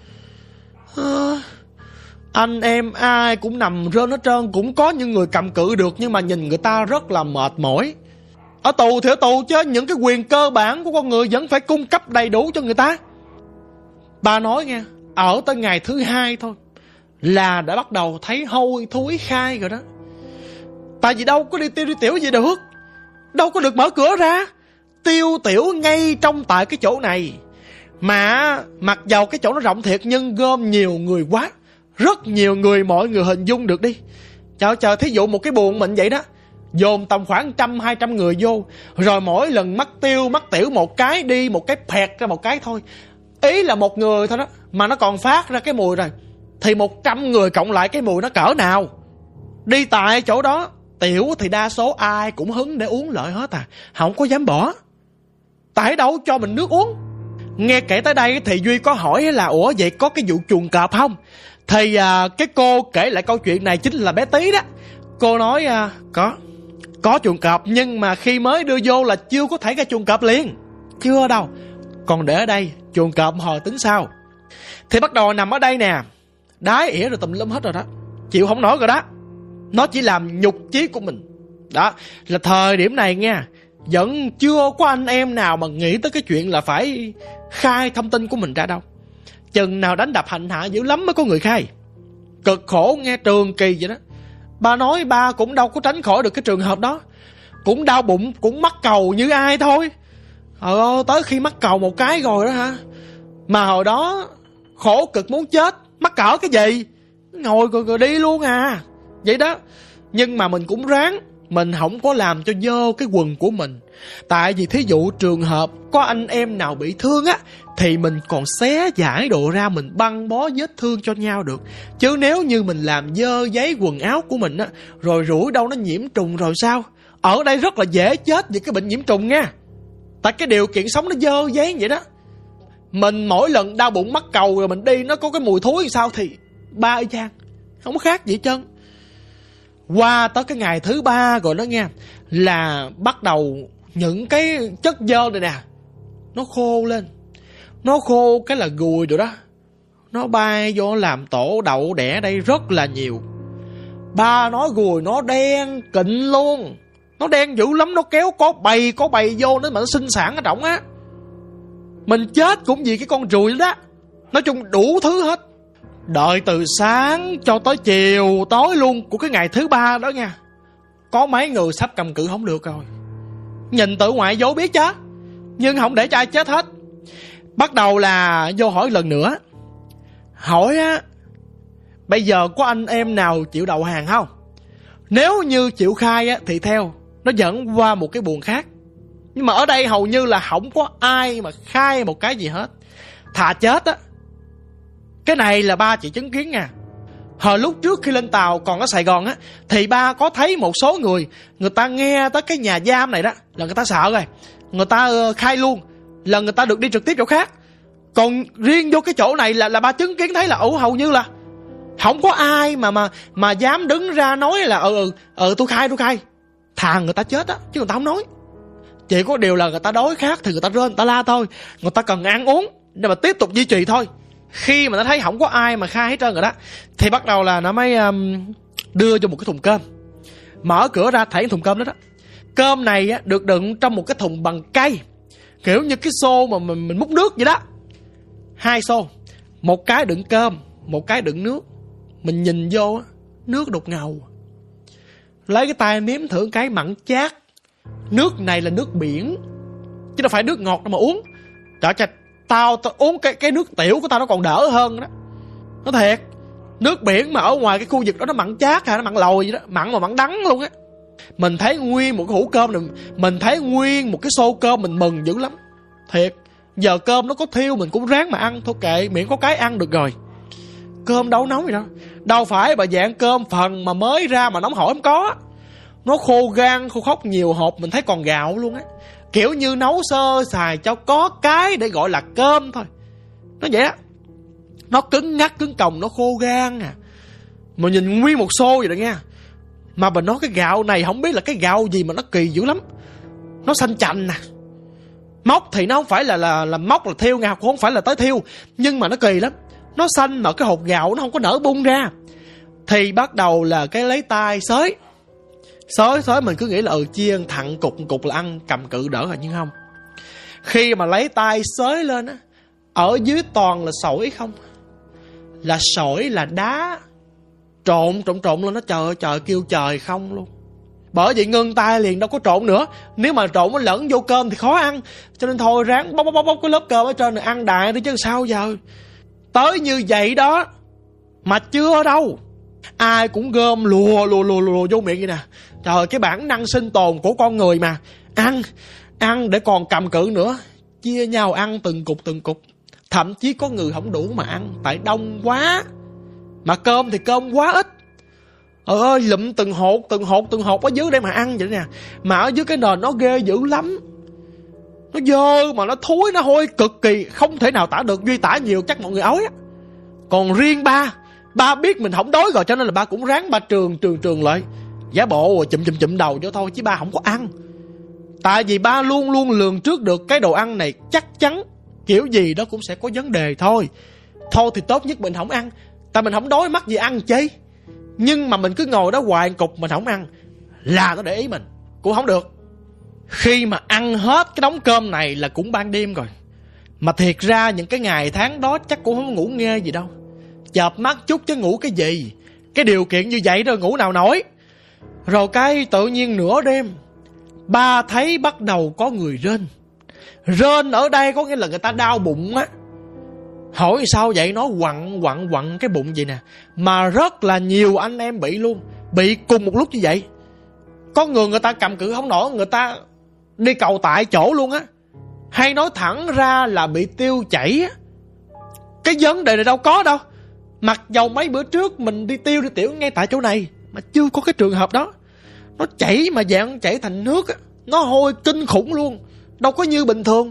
À, anh em ai cũng nằm rên hết trơn. Cũng có những người cầm cự được, nhưng mà nhìn người ta rất là mệt mỏi. Ở tù thì ở tù, chứ những cái quyền cơ bản của con người vẫn phải cung cấp đầy đủ cho người ta. Bà nói nghe, ở tới ngày thứ hai thôi là đã bắt đầu thấy hôi thối khai rồi đó. Tại vì đâu có đi tiêu đi tiểu gì được, đâu có được mở cửa ra. Tiêu tiểu ngay trong tại cái chỗ này. Mà mặc dầu cái chỗ nó rộng thiệt, nhưng gom nhiều người quá, rất nhiều người, mọi người hình dung được đi. Trời trời, thí dụ một cái buồng mình vậy đó, dồn tầm khoảng trăm hai trăm người vô, rồi mỗi lần mắc tiêu mắc tiểu một cái đi, một cái phẹt ra một cái thôi. Ý là một người thôi đó mà nó còn phát ra cái mùi rồi, thì một trăm người cộng lại cái mùi nó cỡ nào. Đi tại chỗ đó, tiểu thì đa số ai cũng hứng để uống lợi hết à, không có dám bỏ. Tại đâu cho mình nước uống. Nghe kể tới đây thì Duy có hỏi là ủa vậy có cái vụ chuồng cọp không? Thì à, cái cô kể lại câu chuyện này chính là bé Tí đó. Cô nói à, có Có chuồng cọp, nhưng mà khi mới đưa vô là chưa có thể ra chuồng cọp liền. Chưa đâu, còn để ở đây chuồng cọp hồi tính sao. Thì bắt đầu nằm ở đây nè, đái ỉa rồi tùm lum hết rồi đó, chịu không nổi rồi đó. Nó chỉ làm nhục chí của mình. Đó là thời điểm này nha, vẫn chưa có anh em nào mà nghĩ tới cái chuyện là phải khai thông tin của mình ra đâu. Chừng nào đánh đập hành hạ dữ lắm mới có người khai. Cực khổ nghe, trường kỳ vậy đó. Ba nói ba cũng đâu có tránh khỏi được cái trường hợp đó. Cũng đau bụng, cũng mắc cầu như ai thôi. Ờ, tới khi mắc cầu một cái rồi đó hả, mà hồi đó khổ cực muốn chết, mắc cỡ cái gì, ngồi rồi, rồi đi luôn à. Vậy đó. Nhưng mà mình cũng ráng, mình không có làm cho dơ cái quần của mình. Tại vì thí dụ trường hợp có anh em nào bị thương á, thì mình còn xé giải đồ ra, mình băng bó vết thương cho nhau được. Chứ nếu như mình làm dơ giấy quần áo của mình á, rồi rủi đâu nó nhiễm trùng rồi sao. Ở đây rất là dễ chết vì cái bệnh nhiễm trùng nha. Tại cái điều kiện sống nó dơ giấy vậy đó. Mình mỗi lần đau bụng mắc cầu rồi mình đi nó có cái mùi thối thì sao, thì ba y chang, không có khác gì hết trơn. Qua tới cái ngày thứ ba rồi đó nha, là bắt đầu những cái chất dơ này nè nó khô lên. Nó khô cái là gùi rồi đó, nó bay vô làm tổ đậu đẻ đây rất là nhiều. Ba nói gùi nó đen kịnh luôn, nó đen dữ lắm, nó kéo có bầy có bầy vô nữa mà nó sinh sản ở trọng á. Mình chết cũng vì cái con ruồi đó. Nói chung đủ thứ hết. Đợi từ sáng cho tới chiều tối luôn của cái ngày thứ ba đó nha, có mấy người sắp cầm cự không được rồi. Nhìn tự ngoại vô biết chứ, nhưng không để cho ai chết hết. Bắt đầu là vô hỏi lần nữa. Hỏi á, bây giờ có anh em nào chịu đầu hàng không? Nếu như chịu khai á thì theo, nó dẫn qua một cái buồng khác. Nhưng mà ở đây hầu như là không có ai mà khai một cái gì hết, thà chết á. Cái này là ba chị chứng kiến nha. Hồi lúc trước khi lên tàu còn ở Sài Gòn á, thì ba có thấy một số người, người ta nghe tới cái nhà giam này đó là người ta sợ rồi, người ta khai luôn, là người ta được đi trực tiếp chỗ khác. Còn riêng vô cái chỗ này là là ba chứng kiến thấy là ủ hầu như là không có ai mà mà mà dám đứng ra nói là ừ ừ, ừ tôi khai tôi khai. Thà người ta chết á, chứ người ta không nói. Chỉ có điều là người ta đói khát thì người ta rên, người ta la thôi. Người ta cần ăn uống để mà tiếp tục duy trì thôi. Khi mà nó thấy không có ai mà khai hết trơn rồi đó, thì bắt đầu là nó mới um, đưa cho một cái thùng cơm. Mở cửa ra thấy thùng cơm đó đó. Cơm này á, được đựng trong một cái thùng bằng cây, kiểu như cái xô mà mình, mình múc nước vậy đó. Hai xô, một cái đựng cơm, một cái đựng nước. Mình nhìn vô á, nước đục ngầu. Lấy cái tay nếm thử cái mặn chát. Nước này là nước biển, chứ đâu phải nước ngọt đâu mà uống. Trời trời, Tao, tao uống cái, cái nước tiểu của tao nó còn đỡ hơn đó. Nó thiệt. Nước biển mà ở ngoài cái khu vực đó nó mặn chát hay nó mặn lòi vậy đó, mặn mà mặn đắng luôn á. Mình thấy nguyên một cái hũ cơm này, mình thấy nguyên một cái xô cơm mình mừng dữ lắm. Thiệt. Giờ cơm nó có thiêu mình cũng ráng mà ăn thôi, kệ, miễn có cái ăn được rồi. Cơm đâu nóng gì đâu. Đâu phải bà dạng cơm phần mà mới ra mà nóng hổi không có. Nó khô gan khô khóc nhiều hộp, mình thấy còn gạo luôn á. Kiểu như nấu sơ xài cho có cái để gọi là cơm thôi. Nó vậy á. Nó cứng ngắc cứng còng, nó khô gan à. Mà nhìn nguyên một xô vậy đó nha. Mà bà nói cái gạo này không biết là cái gạo gì mà nó kỳ dữ lắm. Nó xanh chành nè. Móc thì nó không phải là là, là móc là thiêu nha, cũng không phải là tới thiêu. Nhưng mà nó kỳ lắm. Nó xanh mà cái hột gạo nó không có nở bung ra. Thì bắt đầu là cái lấy tay xới. Xới xới mình cứ nghĩ là ừ chia thẳng cục cục là ăn cầm cự đỡ rồi, nhưng không. Khi mà lấy tay xới lên á, ở dưới toàn là sỏi không. Là sỏi là đá. Trộn trộn trộn lên, nó trời ơi trời, kêu trời không luôn. Bởi vậy ngưng tay liền, đâu có trộn nữa. Nếu mà trộn nó lẫn vô cơm thì khó ăn. Cho nên thôi ráng bóc bóc bóc, bóc cái lớp cơm ở trên này ăn đại đi chứ sao giờ. Tới như vậy đó mà chưa đâu, ai cũng gom lùa lùa lùa lùa vô miệng vậy nè. Trời, cái bản năng sinh tồn của con người mà. Ăn, ăn để còn cầm cự nữa. Chia nhau ăn từng cục từng cục. Thậm chí có người không đủ mà ăn, tại đông quá. Mà cơm thì cơm quá ít. Trời ơi, lụm từng hột, từng hột, từng hột ở dưới đây mà ăn vậy nè. Mà ở dưới cái nền nó ghê dữ lắm. Nó dơ mà nó thối, nó hôi cực kỳ. Không thể nào tả được, Duy tả nhiều chắc mọi người ói á. Còn riêng ba, ba biết mình không đói rồi, cho nên là ba cũng ráng ba trường trường trường lại. Giả bộ chụm chụm chụm đầu cho thôi, chứ ba không có ăn. Tại vì ba luôn luôn lường trước được cái đồ ăn này chắc chắn kiểu gì đó cũng sẽ có vấn đề thôi. Thôi thì tốt nhất mình không ăn, tại mình không đói mắc gì ăn chi. Nhưng mà mình cứ ngồi đó hoài cục mình không ăn là nó để ý mình cũng không được. Khi mà ăn hết cái đống cơm này là cũng ban đêm rồi. Mà thiệt ra những cái ngày tháng đó chắc cũng không ngủ nghe gì đâu. Chợp mắt chút chứ ngủ cái gì. Cái điều kiện như vậy rồi ngủ nào nổi. Rồi cái tự nhiên nửa đêm ba thấy bắt đầu có người rên. Rên ở đây có nghĩa là người ta đau bụng á. Hỏi sao vậy? Nó quặn quặn quặn cái bụng vậy nè. Mà rất là nhiều anh em bị luôn. Bị cùng một lúc như vậy. Có người người ta cầm cự không nổi, người ta đi cầu tại chỗ luôn á. Hay nói thẳng ra là bị tiêu chảy á. Cái vấn đề này đâu có đâu. Mặc dầu mấy bữa trước mình đi tiêu đi tiểu ngay tại chỗ này mà chưa có cái trường hợp đó. Nó chảy mà dạng chảy thành nước á. Nó hôi kinh khủng luôn. Đâu có như bình thường.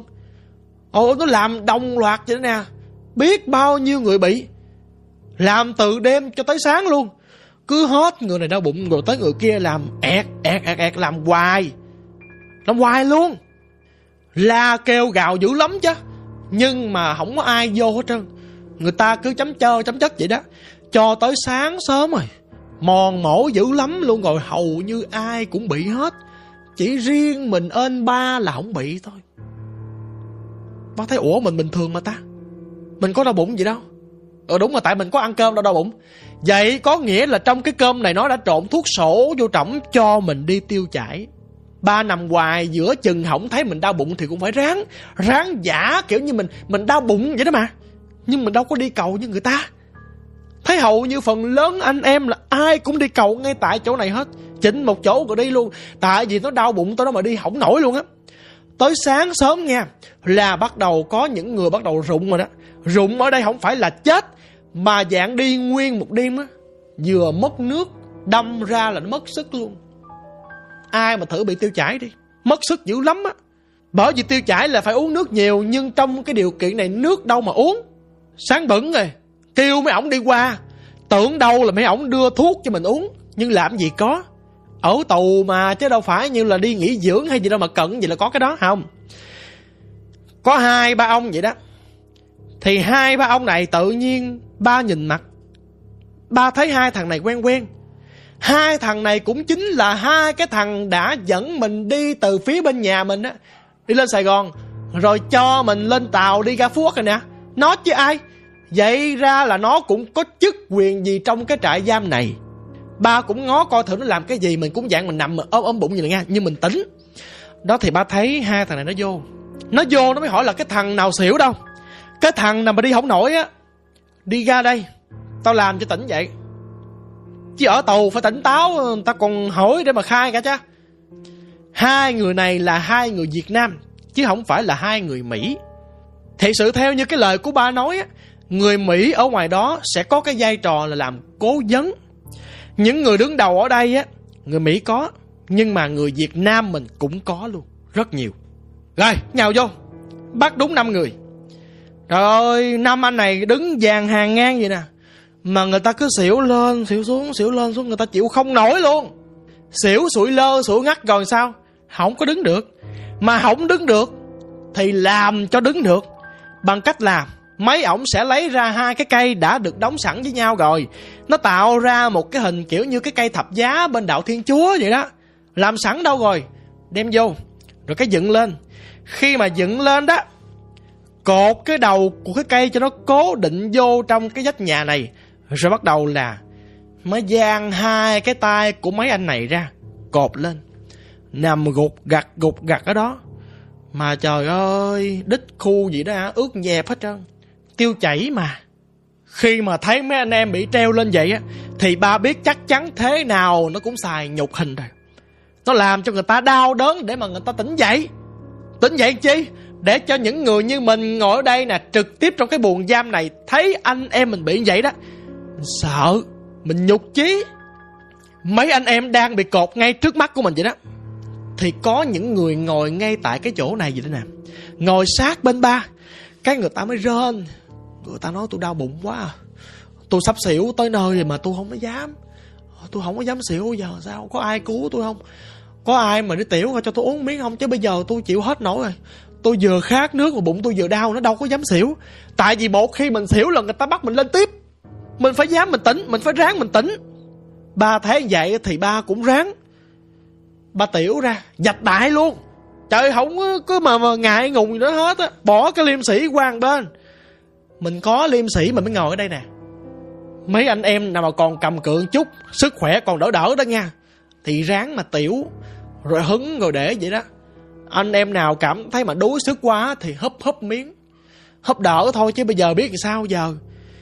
Ồ, nó làm đồng loạt vậy đó nè. Biết bao nhiêu người bị. Làm từ đêm cho tới sáng luôn. Cứ hết người này đau bụng rồi tới người kia làm ẹt ẹt ẹt ẹt. Làm hoài. Làm hoài luôn. La kêu gào dữ lắm chứ. Nhưng mà không có ai vô hết trơn. Người ta cứ chấm chơ chấm chất vậy đó. Cho tới sáng sớm rồi. Mòn mổ dữ lắm luôn rồi. Hầu như ai cũng bị hết. Chỉ riêng mình ên ba là không bị thôi. Ba thấy ủa mình bình thường mà ta. Mình có đau bụng gì đâu. Ờ đúng rồi, tại mình có ăn cơm đâu đau bụng. Vậy có nghĩa là trong cái cơm này nó đã trộn thuốc sổ vô trỏng cho mình đi tiêu chảy. Ba nằm hoài giữa chừng không thấy mình đau bụng thì cũng phải ráng. Ráng giả kiểu như mình mình đau bụng vậy đó mà. Nhưng mình đâu có đi cầu như người ta. Thấy hầu như phần lớn anh em là ai cũng đi cầu ngay tại chỗ này hết. Chỉnh một chỗ rồi đi luôn. Tại vì nó đau bụng tới đó mà đi không nổi luôn á. Tới sáng sớm nha là bắt đầu có những người bắt đầu rụng rồi đó. Rụng ở đây không phải là chết, mà dạng đi nguyên một đêm á. Vừa mất nước, đâm ra là nó mất sức luôn. Ai mà thử bị tiêu chảy đi, mất sức dữ lắm á. Bởi vì tiêu chảy là phải uống nước nhiều. Nhưng trong cái điều kiện này nước đâu mà uống. Sáng bẩn rồi, kêu mấy ổng đi qua, tưởng đâu là mấy ổng đưa thuốc cho mình uống. Nhưng làm gì có. Ở tù mà, chứ đâu phải như là đi nghỉ dưỡng hay gì đâu mà cận gì là có cái đó không. Có hai ba ông vậy đó. Thì hai ba ông này tự nhiên ba nhìn mặt, ba thấy hai thằng này quen quen. Hai thằng này cũng chính là hai cái thằng đã dẫn mình đi từ phía bên nhà mình á, đi lên Sài Gòn, rồi cho mình lên tàu đi ra Phú Quốc rồi nè. Nó chứ ai. Vậy ra là nó cũng có chức quyền gì trong cái trại giam này. Ba cũng ngó coi thử nó làm cái gì. Mình cũng dạng mình nằm ốm ốm bụng gì nè nha. Nhưng mình tính. Đó thì ba thấy hai thằng này nó vô. Nó vô nó mới hỏi là cái thằng nào xỉu đâu. Cái thằng nào mà đi không nổi á, đi ra đây, tao làm cho tỉnh vậy. Chứ ở tù phải tỉnh táo, ta còn hỏi để mà khai cả chứ. Hai người này là hai người Việt Nam, chứ không phải là hai người Mỹ. Thì sự theo như cái lời của ba nói á, người Mỹ ở ngoài đó sẽ có cái vai trò là làm cố vấn. Những người đứng đầu ở đây á, người Mỹ có, nhưng mà người Việt Nam mình cũng có luôn, rất nhiều. Rồi, nhào vô. Bắt đúng năm người. Trời ơi, năm anh này đứng dàn hàng ngang vậy nè. Mà người ta cứ xỉu lên, xỉu xuống, xỉu lên xuống. Người ta chịu không nổi luôn. Xỉu sụi lơ, sụi ngắt rồi sao? Không có đứng được. Mà không đứng được thì làm cho đứng được. Bằng cách làm, mấy ổng sẽ lấy ra hai cái cây đã được đóng sẵn với nhau rồi. Nó tạo ra một cái hình kiểu như cái cây thập giá bên đạo Thiên Chúa vậy đó. Làm sẵn đâu rồi, đem vô, rồi cái dựng lên. Khi mà dựng lên đó, cột cái đầu của cái cây cho nó cố định vô trong cái vách nhà này. Rồi bắt đầu là mới dang hai cái tay của mấy anh này ra, cột lên, nằm gục gặt gục gặt ở đó. Mà trời ơi, đít khu gì đó ướt dẹp hết trơn, tiêu chảy mà. Khi mà thấy mấy anh em bị treo lên vậy á, thì ba biết chắc chắn thế nào nó cũng xài nhục hình rồi. Nó làm cho người ta đau đớn để mà người ta tỉnh dậy. Tỉnh dậy chi? Để cho những người như mình ngồi ở đây nè, trực tiếp trong cái buồng giam này, thấy anh em mình bị vậy đó, mình sợ, mình nhục chí. Mấy anh em đang bị cột ngay trước mắt của mình vậy đó, thì có những người ngồi ngay tại cái chỗ này vậy đó nè, ngồi sát bên ba. Cái người ta mới rên, người ta nói tôi đau bụng quá à, tôi sắp xỉu tới nơi rồi mà tôi không có dám. Tôi không có dám xỉu, giờ sao? Có ai cứu tôi không? Có ai mà đi tiểu cho tôi uống miếng không? Chứ bây giờ tôi chịu hết nổi rồi. Tôi vừa khát nước mà bụng tôi vừa đau, nó đâu có dám xỉu. Tại vì một khi mình xỉu là người ta bắt mình lên tiếp. Mình phải dám mình tỉnh, mình phải ráng mình tỉnh. Ba thấy vậy thì ba cũng ráng. Ba tiểu ra, dạch đại luôn. Trời, không có mà, mà ngại ngùng gì nữa hết á. Bỏ cái liêm sĩ qua một bên. Mình có liêm sĩ mình mới ngồi ở đây nè. Mấy anh em nào mà còn cầm cự chút, sức khỏe còn đỡ đỡ đó nha, thì ráng mà tiểu, rồi hứng rồi để vậy đó. Anh em nào cảm thấy mà đuối sức quá thì húp húp miếng, húp đỡ thôi, chứ bây giờ biết thì sao giờ.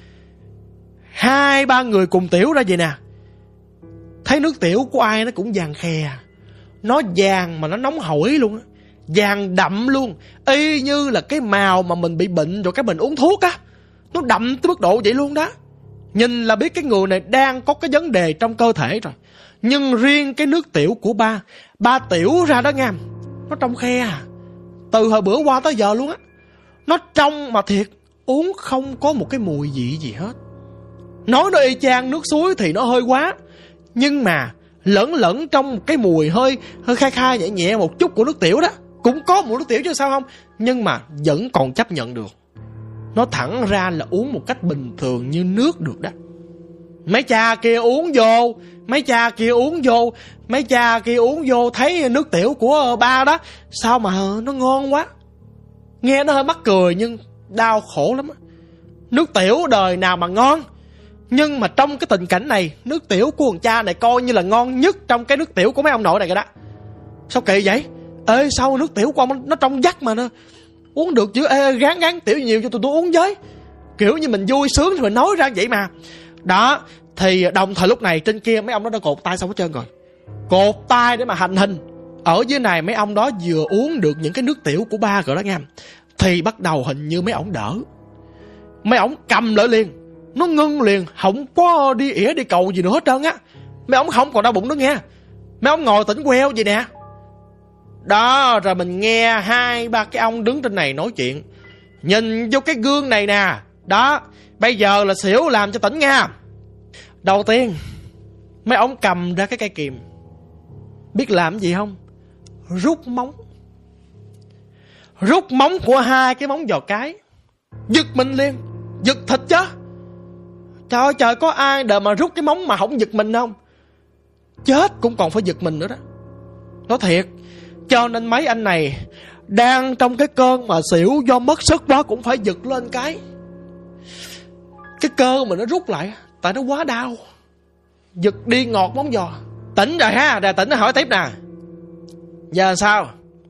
Hai ba người cùng tiểu ra vậy nè. Thấy nước tiểu của ai nó cũng vàng khè. Nó vàng mà nó nóng hổi luôn á, vàng đậm luôn, y như là cái màu mà mình bị bệnh rồi cái mình uống thuốc á. Nó đậm tới mức độ vậy luôn đó. Nhìn là biết cái người này đang có cái vấn đề trong cơ thể rồi. Nhưng riêng cái nước tiểu của ba, ba tiểu ra đó nha, nó trong khe à. Từ hồi bữa qua tới giờ luôn á. Nó trong mà thiệt, uống không có một cái mùi gì gì hết. Nói nó y chang nước suối thì nó hơi quá, nhưng mà lẫn lẫn trong cái mùi hơi hơi khai khai nhẹ nhẹ một chút của nước tiểu đó. Cũng có mùi nước tiểu chứ sao không, nhưng mà vẫn còn chấp nhận được. Nó thẳng ra là uống một cách bình thường như nước được đó. Mấy cha kia uống vô, mấy cha kia uống vô, mấy cha kia uống vô thấy nước tiểu của ba đó, sao mà nó ngon quá. Nghe nó hơi mắc cười nhưng đau khổ lắm á. Nước tiểu đời nào mà ngon. Nhưng mà trong cái tình cảnh này, nước tiểu của thằng cha này coi như là ngon nhất trong cái nước tiểu của mấy ông nội này rồi đó. Sao kỳ vậy? Ê, sao nước tiểu của ông nó trong vắt mà nó uống được chứ? Ê, gán gán tiểu nhiều cho tụi tôi uống với. Kiểu như mình vui sướng thì mình nói ra vậy mà. Đó, thì đồng thời lúc này trên kia mấy ông đó đã cột tay xong hết trơn rồi. Cột tay để mà hành hình. Ở dưới này mấy ông đó vừa uống được những cái nước tiểu của ba rồi đó nha, thì bắt đầu hình như mấy ổng đỡ. Mấy ổng cầm lại liền, nó ngưng liền, không có đi ỉa đi cầu gì nữa hết trơn á. Mấy ổng không còn đau bụng nữa nghe. Mấy ổng ngồi tỉnh queo vậy nè. Đó, rồi mình nghe hai ba cái ông đứng trên này nói chuyện. Nhìn vô cái gương này nè. Đó, bây giờ là xỉu làm cho tỉnh nha. Đầu tiên mấy ông cầm ra cái cây kìm. Biết làm gì không? Rút móng. Rút móng của hai cái móng giò cái. Giật mình liền. Giật thịt chứ. Trời ơi trời, có ai đời mà rút cái móng mà không giật mình không? Chết cũng còn phải giật mình nữa đó. Nói thiệt. Cho nên mấy anh này đang trong cái cơn mà xỉu do mất sức quá cũng phải giật lên cái. Cái cơ mà nó rút lại, tại nó quá đau. Giật đi ngọt móng giò. Tỉnh rồi ha, để tỉnh nó hỏi tiếp nè. Giờ sao?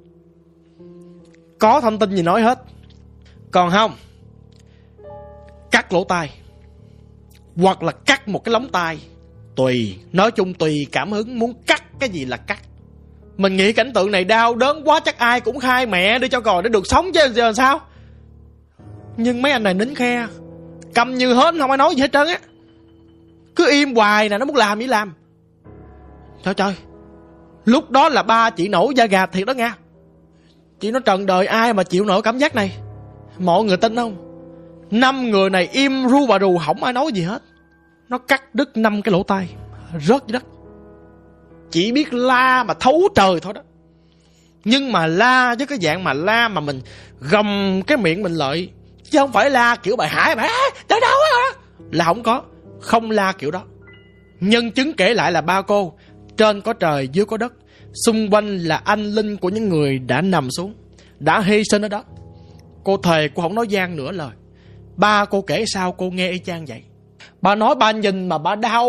Có thông tin gì nói hết. Còn không, cắt lỗ tai, hoặc là cắt một cái lóng tai. Tùy, nói chung tùy cảm hứng, muốn cắt cái gì là cắt. Mình nghĩ cảnh tượng này đau đớn quá, chắc ai cũng khai mẹ đi cho rồi để được sống chứ giờ sao. Nhưng mấy anh này nín khe, cầm như hết, không ai nói gì hết trơn á. Cứ im hoài nè, nó muốn làm gì làm. Trời trời, lúc đó là ba chị nổi da gà thiệt đó nha. Chị nói trần đời ai mà chịu nổi cảm giác này. Mọi người tin không? Năm người này im ru bà rù, không ai nói gì hết. Nó cắt đứt năm cái lỗ tai, rớt dưới đất. Chỉ biết la mà thấu trời thôi đó. Nhưng mà la với cái dạng mà la mà mình gầm cái miệng mình lợi, chứ không phải la kiểu bài hải mà tới đâu á, là không có. Không la kiểu đó. Nhân chứng kể lại là ba cô, trên có trời dưới có đất, xung quanh là anh linh của những người đã nằm xuống, đã hy sinh ở đó. Cô thề cô không nói gian nửa lời. Ba cô kể sao cô nghe y chang vậy. Bà nói ba nhìn mà bà đau,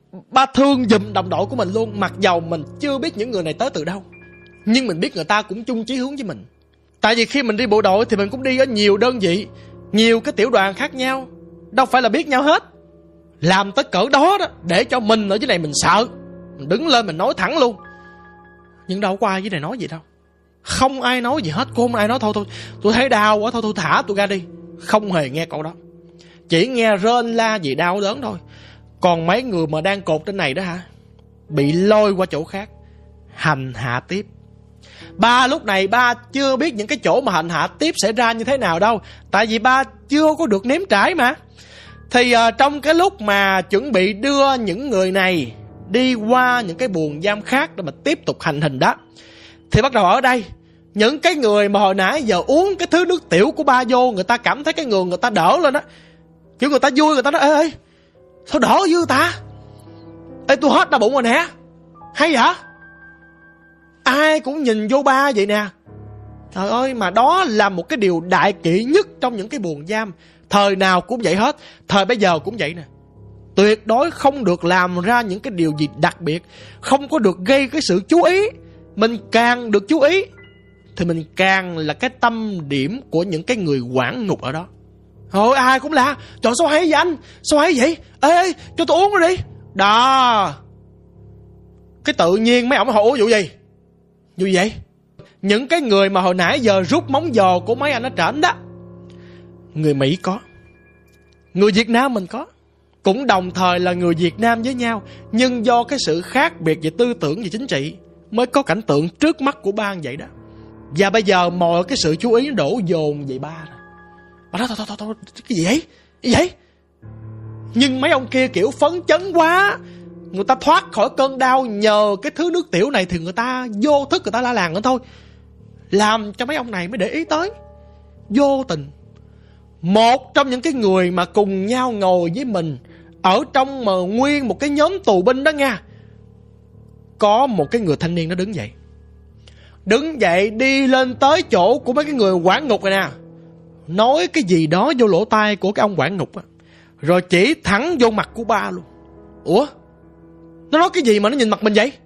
Ba thương giùm đồng đội của mình luôn. Mặc dầu mình chưa biết những người này tới từ đâu, nhưng mình biết người ta cũng chung chí hướng với mình. Tại vì khi mình đi bộ đội thì mình cũng đi ở nhiều đơn vị, nhiều cái tiểu đoàn khác nhau, đâu phải là biết nhau hết. Làm tới cỡ đó đó để cho mình ở dưới này mình sợ, mình đứng lên mình nói thẳng luôn. Nhưng đâu có ai dưới này nói gì đâu. Không ai nói gì hết. Không ai nói thôi thôi tôi thấy đau quá, thôi tôi thả tôi ra đi. Không hề nghe câu đó. Chỉ nghe rên la gì đau đớn thôi. Còn mấy người mà đang cột trên này đó hả, bị lôi qua chỗ khác hành hạ tiếp. Ba lúc này ba chưa biết những cái chỗ mà hành hạ tiếp sẽ ra như thế nào đâu. Tại vì ba chưa có được nếm trải mà. Thì uh, trong cái lúc mà chuẩn bị đưa những người này đi qua những cái buồng giam khác để mà tiếp tục hành hình đó, thì bắt đầu ở đây những cái người mà hồi nãy giờ uống cái thứ nước tiểu của ba vô, người ta cảm thấy cái người người ta đỡ lên á. Kiểu người ta vui, người ta nói ê ê sao đỡ dữ ta, ê tôi hết đau bụng rồi nè, hay vậy. Ai cũng nhìn vô ba vậy nè. Trời ơi, mà đó là một cái điều đại kỵ nhất trong những cái buồng giam. Thời nào cũng vậy hết, thời bây giờ cũng vậy nè. Tuyệt đối không được làm ra những cái điều gì đặc biệt, không có được gây cái sự chú ý. Mình càng được chú ý thì mình càng là cái tâm điểm của những cái người quản ngục ở đó. Thôi ai cũng là trời sao hay vậy anh, sao hay vậy, ê, ê cho tôi uống rồi đi. Đó, cái tự nhiên mấy ổng hỏi vụ gì vụ vậy. Những cái người mà hồi nãy giờ rút móng giò của mấy anh ở trển đó, người Mỹ có, người Việt Nam mình có, cũng đồng thời là người Việt Nam với nhau. Nhưng do cái sự khác biệt về tư tưởng và chính trị mới có cảnh tượng trước mắt của ba vậy đó. Và bây giờ mọi cái sự chú ý đổ dồn về ba. Ba nói thôi, thôi, thôi, thôi, cái gì vậy? Cái gì vậy? Nhưng mấy ông kia kiểu phấn chấn quá, người ta thoát khỏi cơn đau nhờ cái thứ nước tiểu này, thì người ta vô thức người ta la làng nữa thôi. Làm cho mấy ông này mới để ý tới. Vô tình một trong những cái người mà cùng nhau ngồi với mình ở trong mà nguyên một cái nhóm tù binh đó nha, có một cái người thanh niên nó đứng dậy. Đứng dậy đi lên tới chỗ của mấy cái người quản ngục này nè, nói cái gì đó vô lỗ tai của cái ông quản ngục á, rồi chỉ thẳng vô mặt của ba luôn. Ủa, nó nói cái gì mà nó nhìn mặt mình vậy?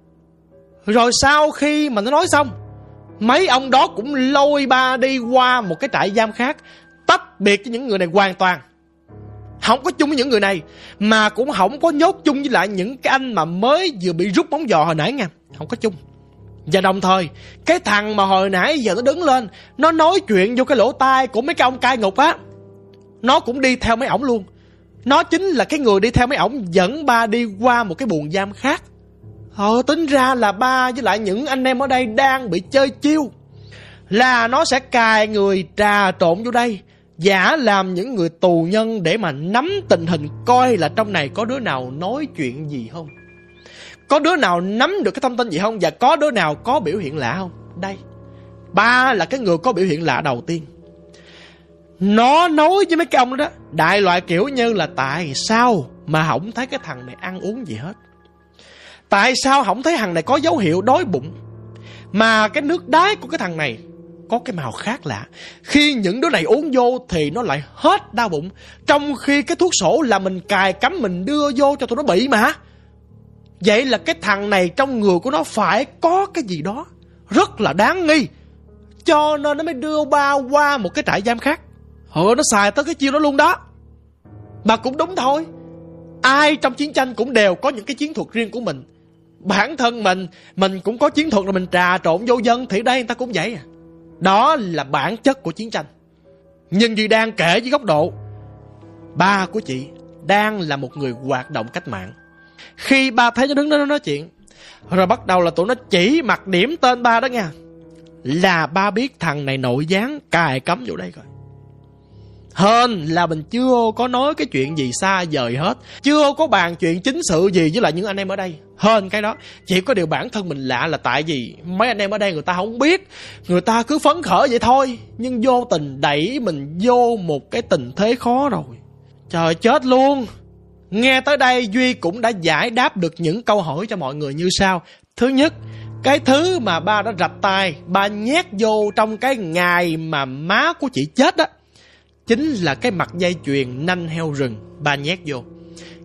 Rồi sau khi mà nó nói xong, mấy ông đó cũng lôi ba đi qua một cái trại giam khác, tách biệt với những người này hoàn toàn. Không có chung với những người này, mà cũng không có nhốt chung với lại những cái anh mà mới vừa bị rút móng giò hồi nãy nha. Không có chung. Và đồng thời cái thằng mà hồi nãy giờ nó đứng lên, nó nói chuyện vô cái lỗ tai của mấy cái ông cai ngục á, nó cũng đi theo mấy ổng luôn. Nó chính là cái người đi theo mấy ổng dẫn ba đi qua một cái buồng giam khác. Ờ, tính ra là ba với lại những anh em ở đây đang bị chơi chiêu, là nó sẽ cài người trà trộn vô đây, giả làm những người tù nhân để mà nắm tình hình, coi là trong này có đứa nào nói chuyện gì không, có đứa nào nắm được cái thông tin gì không, và có đứa nào có biểu hiện lạ không. Đây, ba là cái người có biểu hiện lạ đầu tiên. Nó nói với mấy cái ông đó đại loại kiểu như là tại sao mà không thấy cái thằng này ăn uống gì hết, tại sao không thấy thằng này có dấu hiệu đói bụng, mà cái nước đái của cái thằng này có cái màu khác lạ. Khi những đứa này uống vô thì nó lại hết đau bụng, trong khi cái thuốc sổ là mình cài cắm mình đưa vô cho tụi nó bị mà. Vậy là cái thằng này trong người của nó phải có cái gì đó rất là đáng nghi, cho nên nó mới đưa ba qua một cái trại giam khác. Ờ, nó xài tới cái chiêu đó luôn đó. Mà cũng đúng thôi, ai trong chiến tranh cũng đều có những cái chiến thuật riêng của mình. Bản thân mình Mình cũng có chiến thuật rồi mình trà trộn vô dân, thì đây người ta cũng vậy à. Đó là bản chất của chiến tranh. Nhưng Duy đang kể với góc độ ba của chị đang là một người hoạt động cách mạng. Khi ba thấy nó đứng đó nó nói chuyện, rồi bắt đầu là tụi nó chỉ mặt điểm tên ba đó nha, là ba biết thằng này nội gián cài cắm vô đây rồi. Hên là mình chưa có nói cái chuyện gì xa vời hết, chưa có bàn chuyện chính sự gì với lại những anh em ở đây. Hên cái đó. Chỉ có điều bản thân mình lạ là tại vì mấy anh em ở đây người ta không biết, người ta cứ phấn khởi vậy thôi, nhưng vô tình đẩy mình vô một cái tình thế khó rồi. Trời chết luôn. Nghe tới đây Duy cũng đã giải đáp được những câu hỏi cho mọi người như sau. Thứ nhất, cái thứ mà ba đã rạch tay, ba nhét vô trong cái ngày mà má của chị chết đó, chính là cái mặt dây chuyền nanh heo rừng ba nhét vô.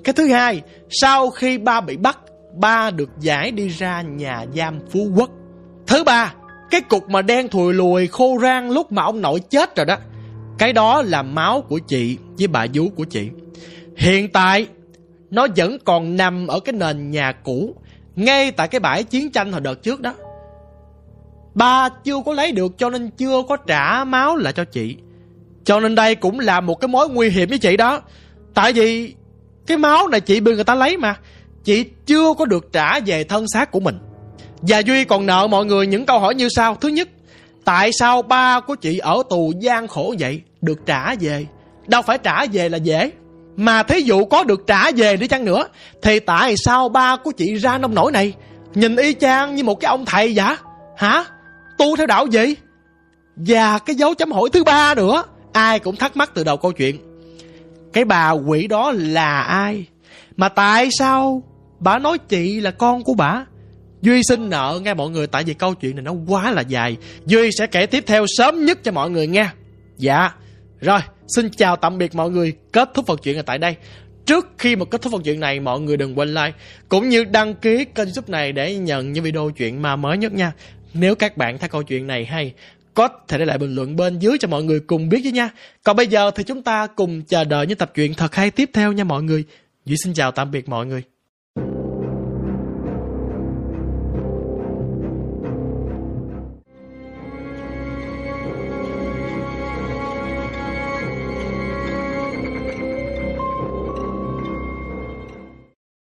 Cái thứ hai, sau khi ba bị bắt, ba được giải đi ra nhà giam Phú Quốc. Thứ ba, cái cục mà đen thùi lùi khô rang lúc mà ông nội chết rồi đó, cái đó là máu của chị với bà vú của chị. Hiện tại nó vẫn còn nằm ở cái nền nhà cũ, ngay tại cái bãi chiến tranh hồi đợt trước đó. Ba chưa có lấy được cho nên chưa có trả máu lại cho chị. Cho nên đây cũng là một cái mối nguy hiểm với chị đó. Tại vì cái máu này chị bị người ta lấy mà, chị chưa có được trả về thân xác của mình. Và Duy còn nợ mọi người những câu hỏi như sau. Thứ nhất, tại sao ba của chị ở tù gian khổ vậy được trả về? Đâu phải trả về là dễ. Mà thí dụ có được trả về đi chăng nữa, thì tại sao ba của chị ra nông nổi này, nhìn y chang như một cái ông thầy vậy? Hả? Tu theo đạo gì? Và cái dấu chấm hỏi thứ ba nữa, ai cũng thắc mắc từ đầu câu chuyện. Cái bà quỷ đó là ai? Mà tại sao bà nói chị là con của bà? Duy xin nợ nghe mọi người, tại vì câu chuyện này nó quá là dài. Duy sẽ kể tiếp theo sớm nhất cho mọi người nha. Dạ. Rồi, xin chào tạm biệt mọi người. Kết thúc phần chuyện này tại đây. Trước khi mà kết thúc phần chuyện này, mọi người đừng quên like cũng như đăng ký kênh YouTube này để nhận những video chuyện ma mới nhất nha. Nếu các bạn thấy câu chuyện này hay, có thể để lại bình luận bên dưới cho mọi người cùng biết với nha. Còn bây giờ thì chúng ta cùng chờ đợi những tập truyện thật hay tiếp theo nha mọi người. Duy xin chào tạm biệt mọi người.